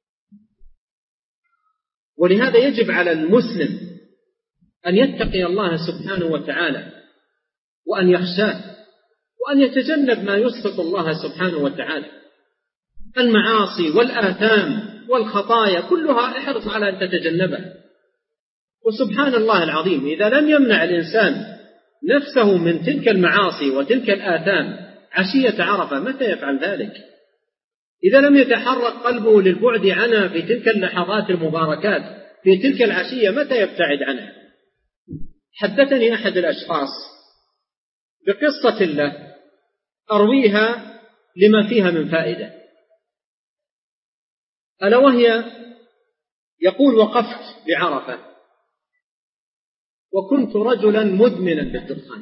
ولهذا يجب على المسلم أن يتقي الله سبحانه وتعالى، وأن يخشاه، وأن يتجنب ما يسخط الله سبحانه وتعالى. المعاصي والآثام والخطايا كلها احرص على أن تتجنبها. وسبحان الله العظيم، إذا لم يمنع الإنسان نفسه من تلك المعاصي وتلك الآثام عشية عرفة، متى يفعل ذلك؟ إذا لم يتحرك قلبه للبعد عنها في تلك اللحظات المباركات في تلك العشية، متى يبتعد عنها؟ حدثني أحد الأشخاص بقصة له أرويها لما فيها من فائدة، ألا وهي: يقول: وقفت بعرفة وكنت رجلا مدمنا للدخان،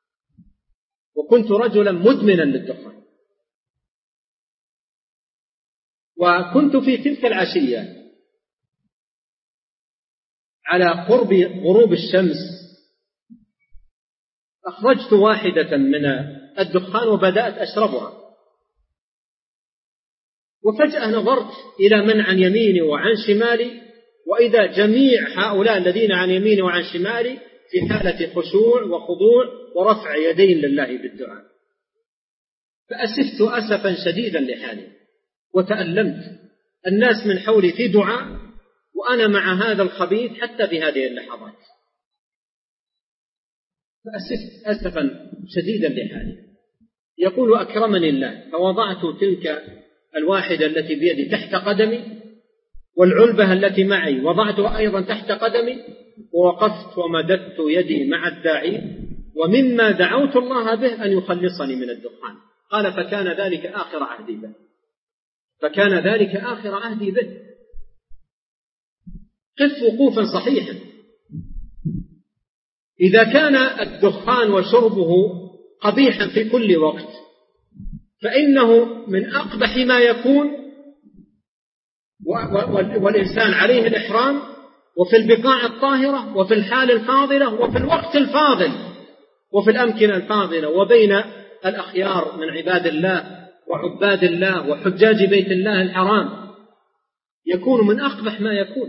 وكنت في تلك العشية على قرب غروب الشمس، أخرجت واحدة من الدخان وبدأت أشربها، وفجأة نظرت إلى من عن يميني وعن شمالي، وإذا جميع هؤلاء الذين عن يميني وعن شمالي في حالة خشوع وخضوع ورفع يدين لله بالدعاء. فأسفت أسفا شديدا لحالي وتألمت. الناس من حولي في دعاء وأنا مع هذا الخبيث حتى في هذه اللحظات. فأسفت أسفا شديدا لحالي. يقول: أكرمني الله فوضعت تلك الواحدة التي بيدي تحت قدمي، والعلبة التي معي وضعتها أيضا تحت قدمي، ووقفت ومددت يدي مع الداعي، ومما دعوت الله به أن يخلصني من الدخان. قال: فكان ذلك آخر عهدي به. قف وقوفا صحيحا. إذا كان الدخان وشربه قبيحا في كل وقت، فإنه من أقبح ما يكون، والإنسان عليه الإحرام، وفي البقاع الطاهرة، وفي الحال الفاضلة، وفي الوقت الفاضل، وفي الأمكنة الفاضلة، وبين الأخيار من عباد الله وعباد الله وحجاج بيت الله الحرام، يكون من أقبح ما يكون.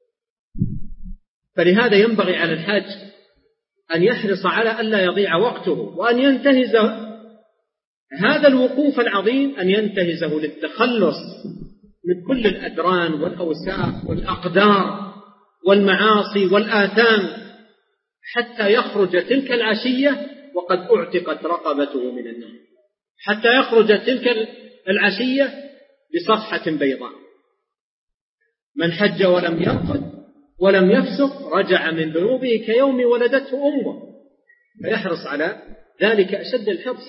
فلهذا ينبغي على الحاج أن يحرص على ألا يضيع وقته، وأن ينتهز هذا الوقوف العظيم، أن ينتهزه للتخلص من كل الأدران والأوساخ والأقدار والمعاصي والآثام، حتى يخرج تلك العشية وقد أعتقت رقبته من النار، حتى يخرج تلك العشية بصفحة بيضاء. من حج ولم يرفث ولم يفسق رجع من ذنوبه كيوم ولدته أمه، فيحرص على ذلك أشد الحرص.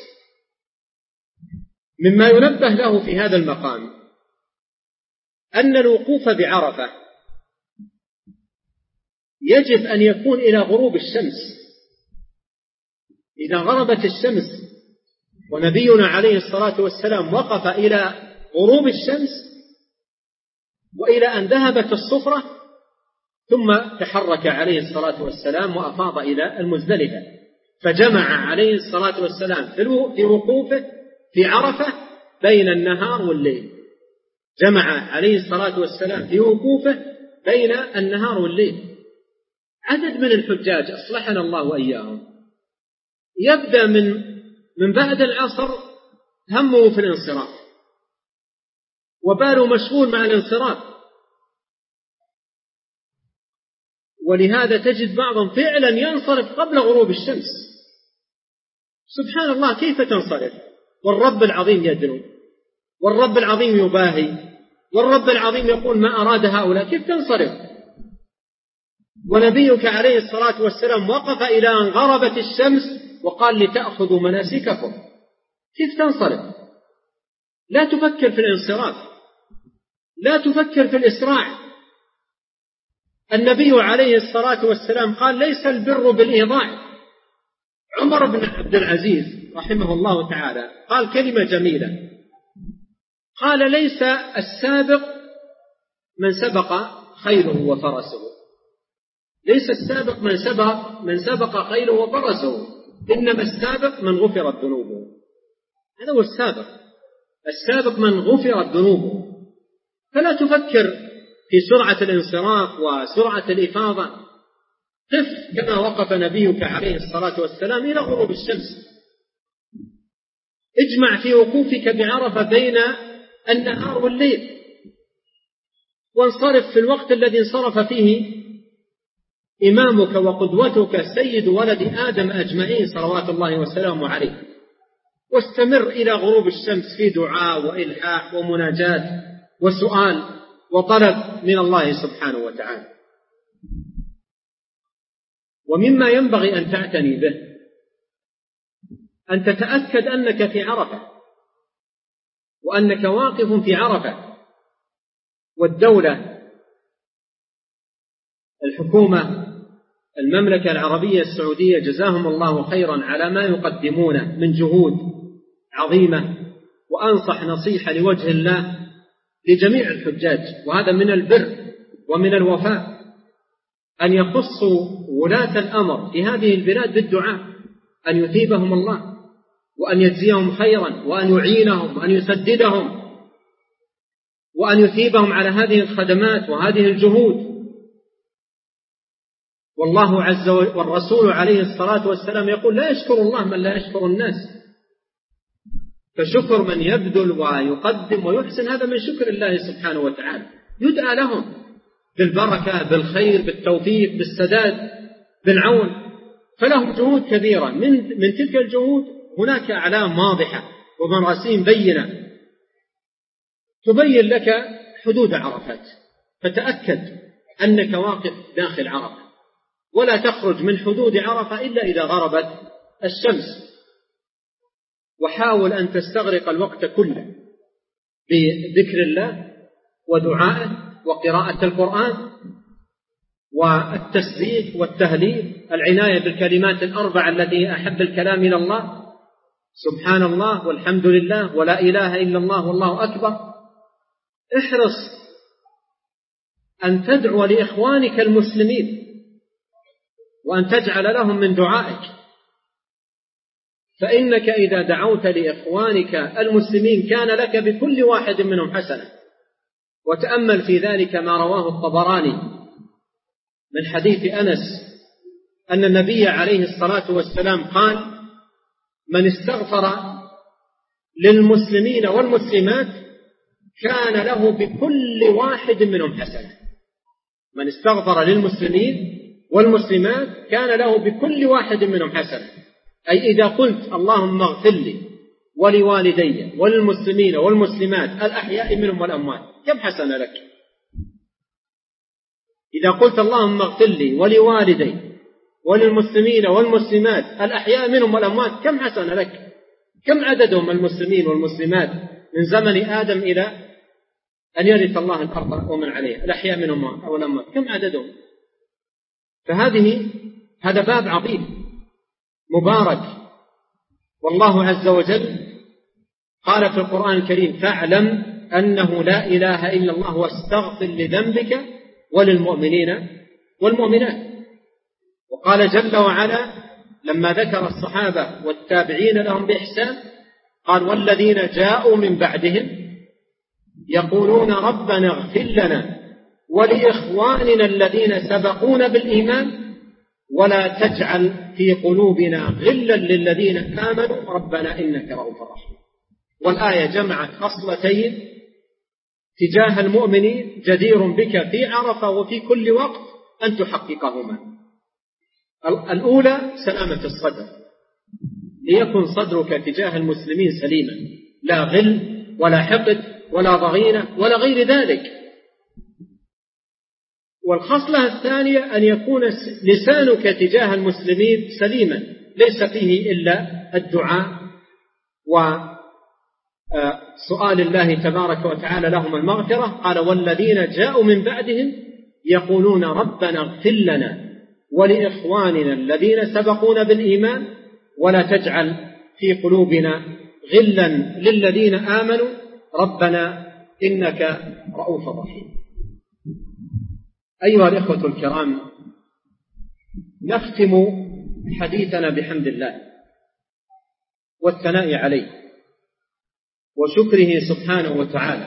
مما ينبه له في هذا المقام أن الوقوف بعرفة يجب أن يكون إلى غروب الشمس. إذا غربت الشمس ونبينا عليه الصلاة والسلام وقف إلى غروب الشمس وإلى أن ذهبت الصفرة ثم تحرك عليه الصلاة والسلام وأفاض إلى المزدلفة، فجمع عليه الصلاة والسلام في وقوفه في عرفة بين النهار والليل. جمع عليه الصلاة والسلام في وقوفه بين النهار والليل. عدد من الحجاج أصلحنا الله وإياهم يبدأ من بعد العصر همه في الانصراف وباله مشغول مع الانصراف، ولهذا تجد بعضهم فعلا ينصرف قبل غروب الشمس. سبحان الله، كيف تنصرف والرب العظيم يدعو والرب العظيم يباهي والرب العظيم يقول ما أراد هؤلاء؟ كيف تنصرف ونبيك عليه الصلاة والسلام وقف إلى أن غربت الشمس وقال لتأخذوا مناسككم؟ كيف تنصرف؟ لا تفكر في الانصراف، لا تفكر في الإسراع. النبي عليه الصلاة والسلام قال ليس البر بالإيضاع. عمر بن عبد العزيز رحمه الله تعالى قال كلمة جميلة، قال ليس السابق من سبق خيله وفرسه، ليس السابق من سبق خيله وفرسه، إنما السابق من غفرت ذنوبه. هذا هو السابق، السابق من غفرت ذنوبه. فلا تفكر في سرعة الانصراف وسرعة الإفاضة، قف كما وقف نبيك عليه الصلاة والسلام إلى غروب الشمس. اجمع في وقوفك بعرفة بين النهار والليل، وانصرف في الوقت الذي انصرف فيه إمامك وقدوتك سيد ولد آدم أجمعين صلوات الله وسلامه عليه، واستمر إلى غروب الشمس في دعاء وإلحاح ومناجاة وسؤال وطلب من الله سبحانه وتعالى. ومما ينبغي أن تعتني به أن تتأكد أنك في عرفة وأنك واقف في عرفة. والدولة الحكومة المملكة العربية السعودية جزاهم الله خيرا على ما يقدمونه من جهود عظيمة، وأنصح نصيحة لوجه الله لجميع الحجاج، وهذا من البر ومن الوفاء، أن يخصوا ولاة الأمر في هذه البلاد بالدعاء أن يثيبهم الله وأن يجزيهم خيرا وأن يعينهم وأن يسددهم وأن يثيبهم على هذه الخدمات وهذه الجهود. والله عز وجل والرسول عليه الصلاة والسلام يقول لا يشكر الله من لا يشكر الناس، فشكر من يبذل ويقدم ويحسن هذا من شكر الله سبحانه وتعالى. يدعى لهم بالبركة بالخير بالتوفيق بالسداد بالعون، فلهم جهود كبيرة. من تلك الجهود هناك أعلام واضحة ومراسيم بينة تبين لك حدود عرفات، فتأكد أنك واقف داخل عرفة، ولا تخرج من حدود عرفة إلا إذا غربت الشمس. وحاول أن تستغرق الوقت كله بذكر الله ودعائه وقراءة القرآن والتسبيح والتهليل، العناية بالكلمات الأربع التي أحب الكلام إلى الله، سبحان الله والحمد لله ولا إله إلا الله والله أكبر. احرص أن تدعو لإخوانك المسلمين وأن تجعل لهم من دعائك، فإنك إذا دعوت لإخوانك المسلمين كان لك بكل واحد منهم حسنة. وتأمل في ذلك ما رواه الطبراني من حديث أنس أن النبي عليه الصلاة والسلام قال من استغفر للمسلمين والمسلمات كان له بكل واحد منهم حسنة. من استغفر للمسلمين والمسلمات كان له بكل واحد منهم حسنة، أي إذا قلت اللهم اغفر لي ولوالدي وللمسلمين والمسلمات الأحياء منهم والأموات، كم حسنة لك؟ إذا قلت اللهم اغفر لي ولوالدي وللمسلمين والمسلمات الأحياء منهم والأموات، كم حسنة لك؟ كم عددهم المسلمين والمسلمات من زمن آدم إلى أن يرث الله الأرض ومن عليها، الأحياء منهم والأموات، كم عددهم؟ هذا باب عظيم مبارك. والله عز وجل قال في القرآن الكريم: فاعلم أنه لا إله إلا الله واستغفر لذنبك وللمؤمنين والمؤمنات. وقال جل وعلا لما ذكر الصحابة والتابعين لهم بإحسان قال: والذين جاءوا من بعدهم يقولون ربنا اغفر لنا ولإخواننا الذين سبقونا بالإيمان ولا تجعل في قلوبنا غلا للذين آمنوا ربنا إنك رؤوف رحيم. والآية جمعت خصلتين تجاه المؤمنين جدير بك في عرفة وفي كل وقت أن تحققهما. الأولى سلامة الصدر، ليكن صدرك تجاه المسلمين سليما، لا غل ولا حقد ولا ضغينة ولا غير ذلك. والخصلة الثانية أن يكون لسانك تجاه المسلمين سليما، ليس فيه إلا الدعاء وسؤال الله تبارك وتعالى لهم المغفرة. قال: والذين جاءوا من بعدهم يقولون ربنا اغفر لنا ولإخواننا الذين سبقونا بالإيمان ولا تجعل في قلوبنا غلا للذين آمنوا ربنا إنك رؤوف رحيم. أيها الإخوة الكرام، نختم حديثنا بحمد الله والثناء عليه وشكره سبحانه وتعالى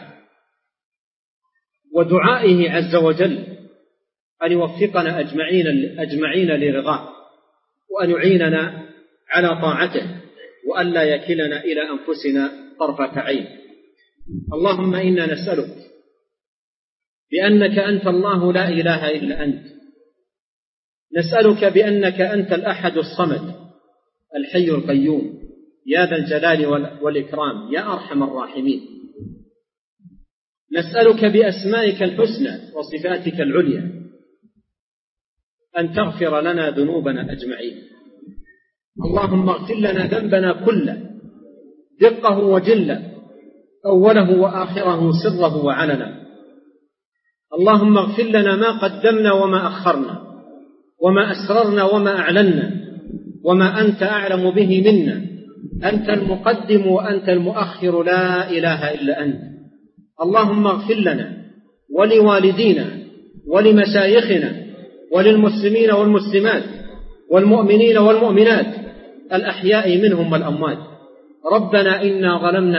ودعائه عز وجل أن يوفقنا أجمعين لرضاه، وأن يعيننا على طاعته، وأن لا يكلنا إلى أنفسنا طرفة عين. اللهم إنا نسألك بأنك أنت الله لا إله إلا أنت، نسألك بأنك أنت الأحد الصمد الحي القيوم يا ذا الجلال والإكرام يا أرحم الراحمين. نسألك بأسمائك الحسنى وصفاتك العليا أن تغفر لنا ذنوبنا أجمعين. اللهم اغفر لنا ذنبنا كله، دقه وجله، أوله وآخره، سره وعلنا. اللهم اغفر لنا ما قدمنا وما أخرنا، وما أسررنا وما أعلنا، وما أنت أعلم به منا. أنت المقدم وأنت المؤخر، لا إله إلا أنت. اللهم اغفر لنا ولوالدينا ولمشايخنا وللمسلمين والمسلمات والمؤمنين والمؤمنات الأحياء منهم والأموات. ربنا إنا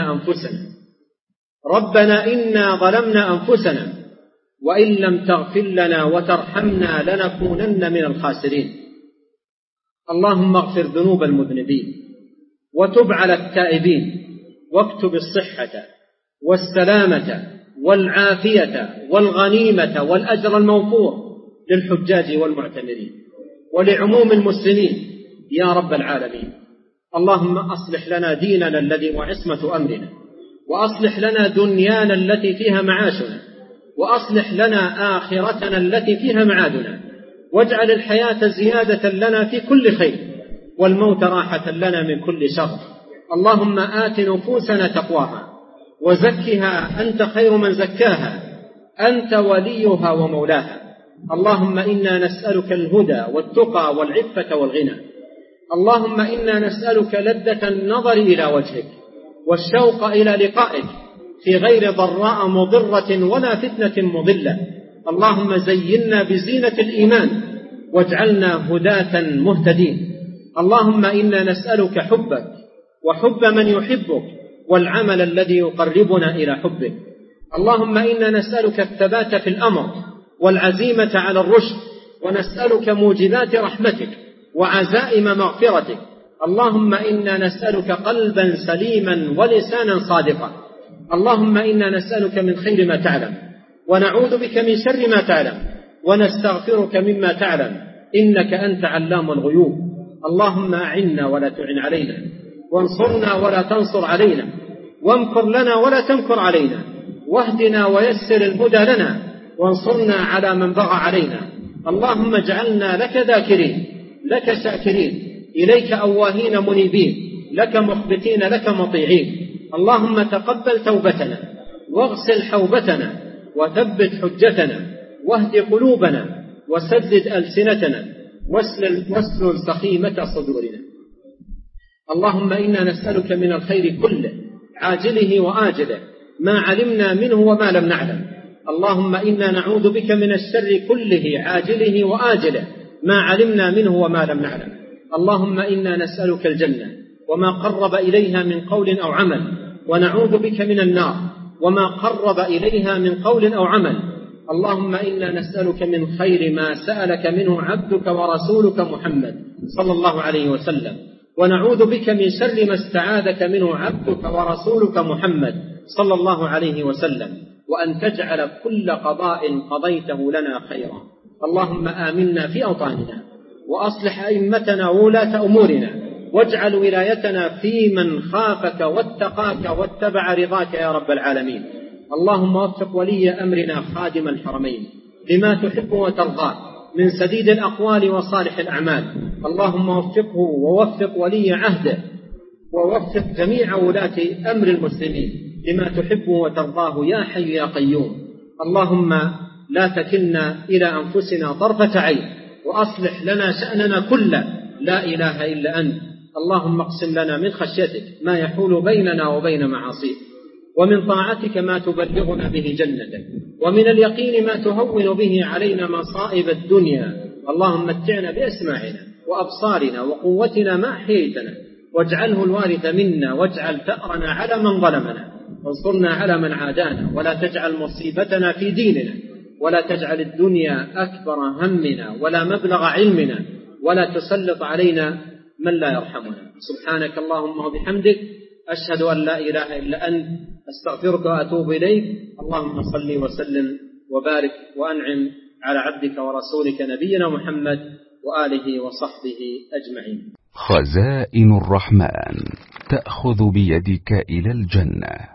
ظلمنا أنفسنا وإن لم تغفر لنا وترحمنا لنكونن من الخاسرين. اللهم اغفر ذنوب المذنبين وتب على التائبين، واكتب الصحة والسلامة والعافية والغنيمة والأجر الموفور للحجاج والمعتمرين ولعموم المسلمين يا رب العالمين. اللهم أصلح لنا ديننا الذي هو عصمة أمرنا، وأصلح لنا دنيانا التي فيها معاشنا، وأصلح لنا آخرتنا التي فيها معادنا، واجعل الحياة زيادة لنا في كل خير والموت راحة لنا من كل شر. اللهم آت نفوسنا تقواها وزكها أنت خير من زكاها، أنت وليها ومولاها. اللهم إنا نسألك الهدى والتقى والعفة والغنى. اللهم إنا نسألك لذة النظر إلى وجهك والشوق إلى لقائك في غير ضراء مضرة ولا فتنة مضلة. اللهم زينا بزينة الإيمان واجعلنا هداة مهتدين. اللهم إنا نسألك حبك وحب من يحبك والعمل الذي يقربنا إلى حبك. اللهم إنا نسألك الثبات في الأمر والعزيمة على الرشد، ونسألك موجبات رحمتك وعزائم مغفرتك. اللهم إنا نسألك قلبا سليما ولسانا صادقا. اللهم إنا نسألك من خير ما تعلم ونعوذ بك من شر ما تعلم ونستغفرك مما تعلم، إنك أنت علام الغيوب. اللهم أعنا ولا تعن علينا، وانصرنا ولا تنصر علينا، وامكر لنا ولا تمكر علينا، واهدنا ويسر الهدى لنا، وانصرنا على من بغى علينا. اللهم اجعلنا لك ذاكرين، لك شاكرين، إليك أواهين منيبين، لك مخبتين، لك مطيعين. اللهم تقبل توبتنا، واغسل حوبتنا، وثبت حجتنا، واهد قلوبنا، وسدد ألسنتنا، واسلل سخيمة صدورنا. اللهم إنا نسألك من الخير كله عاجله وآجله، ما علمنا منه وما لم نعلم. اللهم إنا نعوذ بك من الشر كله عاجله وآجله، ما علمنا منه وما لم نعلم. اللهم إنا نسألك الجنة وما قرب إليها من قول أو عمل، ونعوذ بك من النار وما قرب إليها من قول أو عمل. اللهم إنا نسألك من خير ما سألك منه عبدك ورسولك محمد صلى الله عليه وسلم، ونعوذ بك من شر ما استعاذك منه عبدك ورسولك محمد صلى الله عليه وسلم، وأن تجعل كل قضاء قضيته لنا خيرا. اللهم آمنا في أوطاننا، وأصلح أئمتنا وولاة أمورنا، واجعل ولايتنا في من خافك واتقاك واتبع رضاك يا رب العالمين. اللهم وفق ولي أمرنا خادم الحرمين لما تحب وترضى من سديد الأقوال وصالح الأعمال. اللهم وفقه ووفق ولي عهده، ووفق جميع ولاة أمر المسلمين لما تحب وترضاه يا حي يا قيوم. اللهم لا تكلنا إلى أنفسنا طرفة عين، وأصلح لنا شأننا كله، لا إله إلا أنت. اللهم اقسم لنا من خشيتك ما يحول بيننا وبين معاصيك، ومن طاعتك ما تبلغنا به جنتك، ومن اليقين ما تهون به علينا مصائب الدنيا. اللهم متعنا بأسماعنا وأبصارنا وقوتنا ما أحييتنا، واجعله الوارث منا، واجعل ثأرنا على من ظلمنا، وانصرنا على من عادانا، ولا تجعل مصيبتنا في ديننا، ولا تجعل الدنيا أكبر همنا ولا مبلغ علمنا، ولا تسلط علينا من لا يرحمنا. سبحانك اللهم وبحمدك، أشهد أن لا إله إلا أنت، أستغفرك وأتوب إليك. اللهم صل وسلم وبارك وأنعم على عبدك ورسولك نبينا محمد وآله وصحبه أجمعين. خزائن الرحمن تأخذ بيدك إلى الجنة.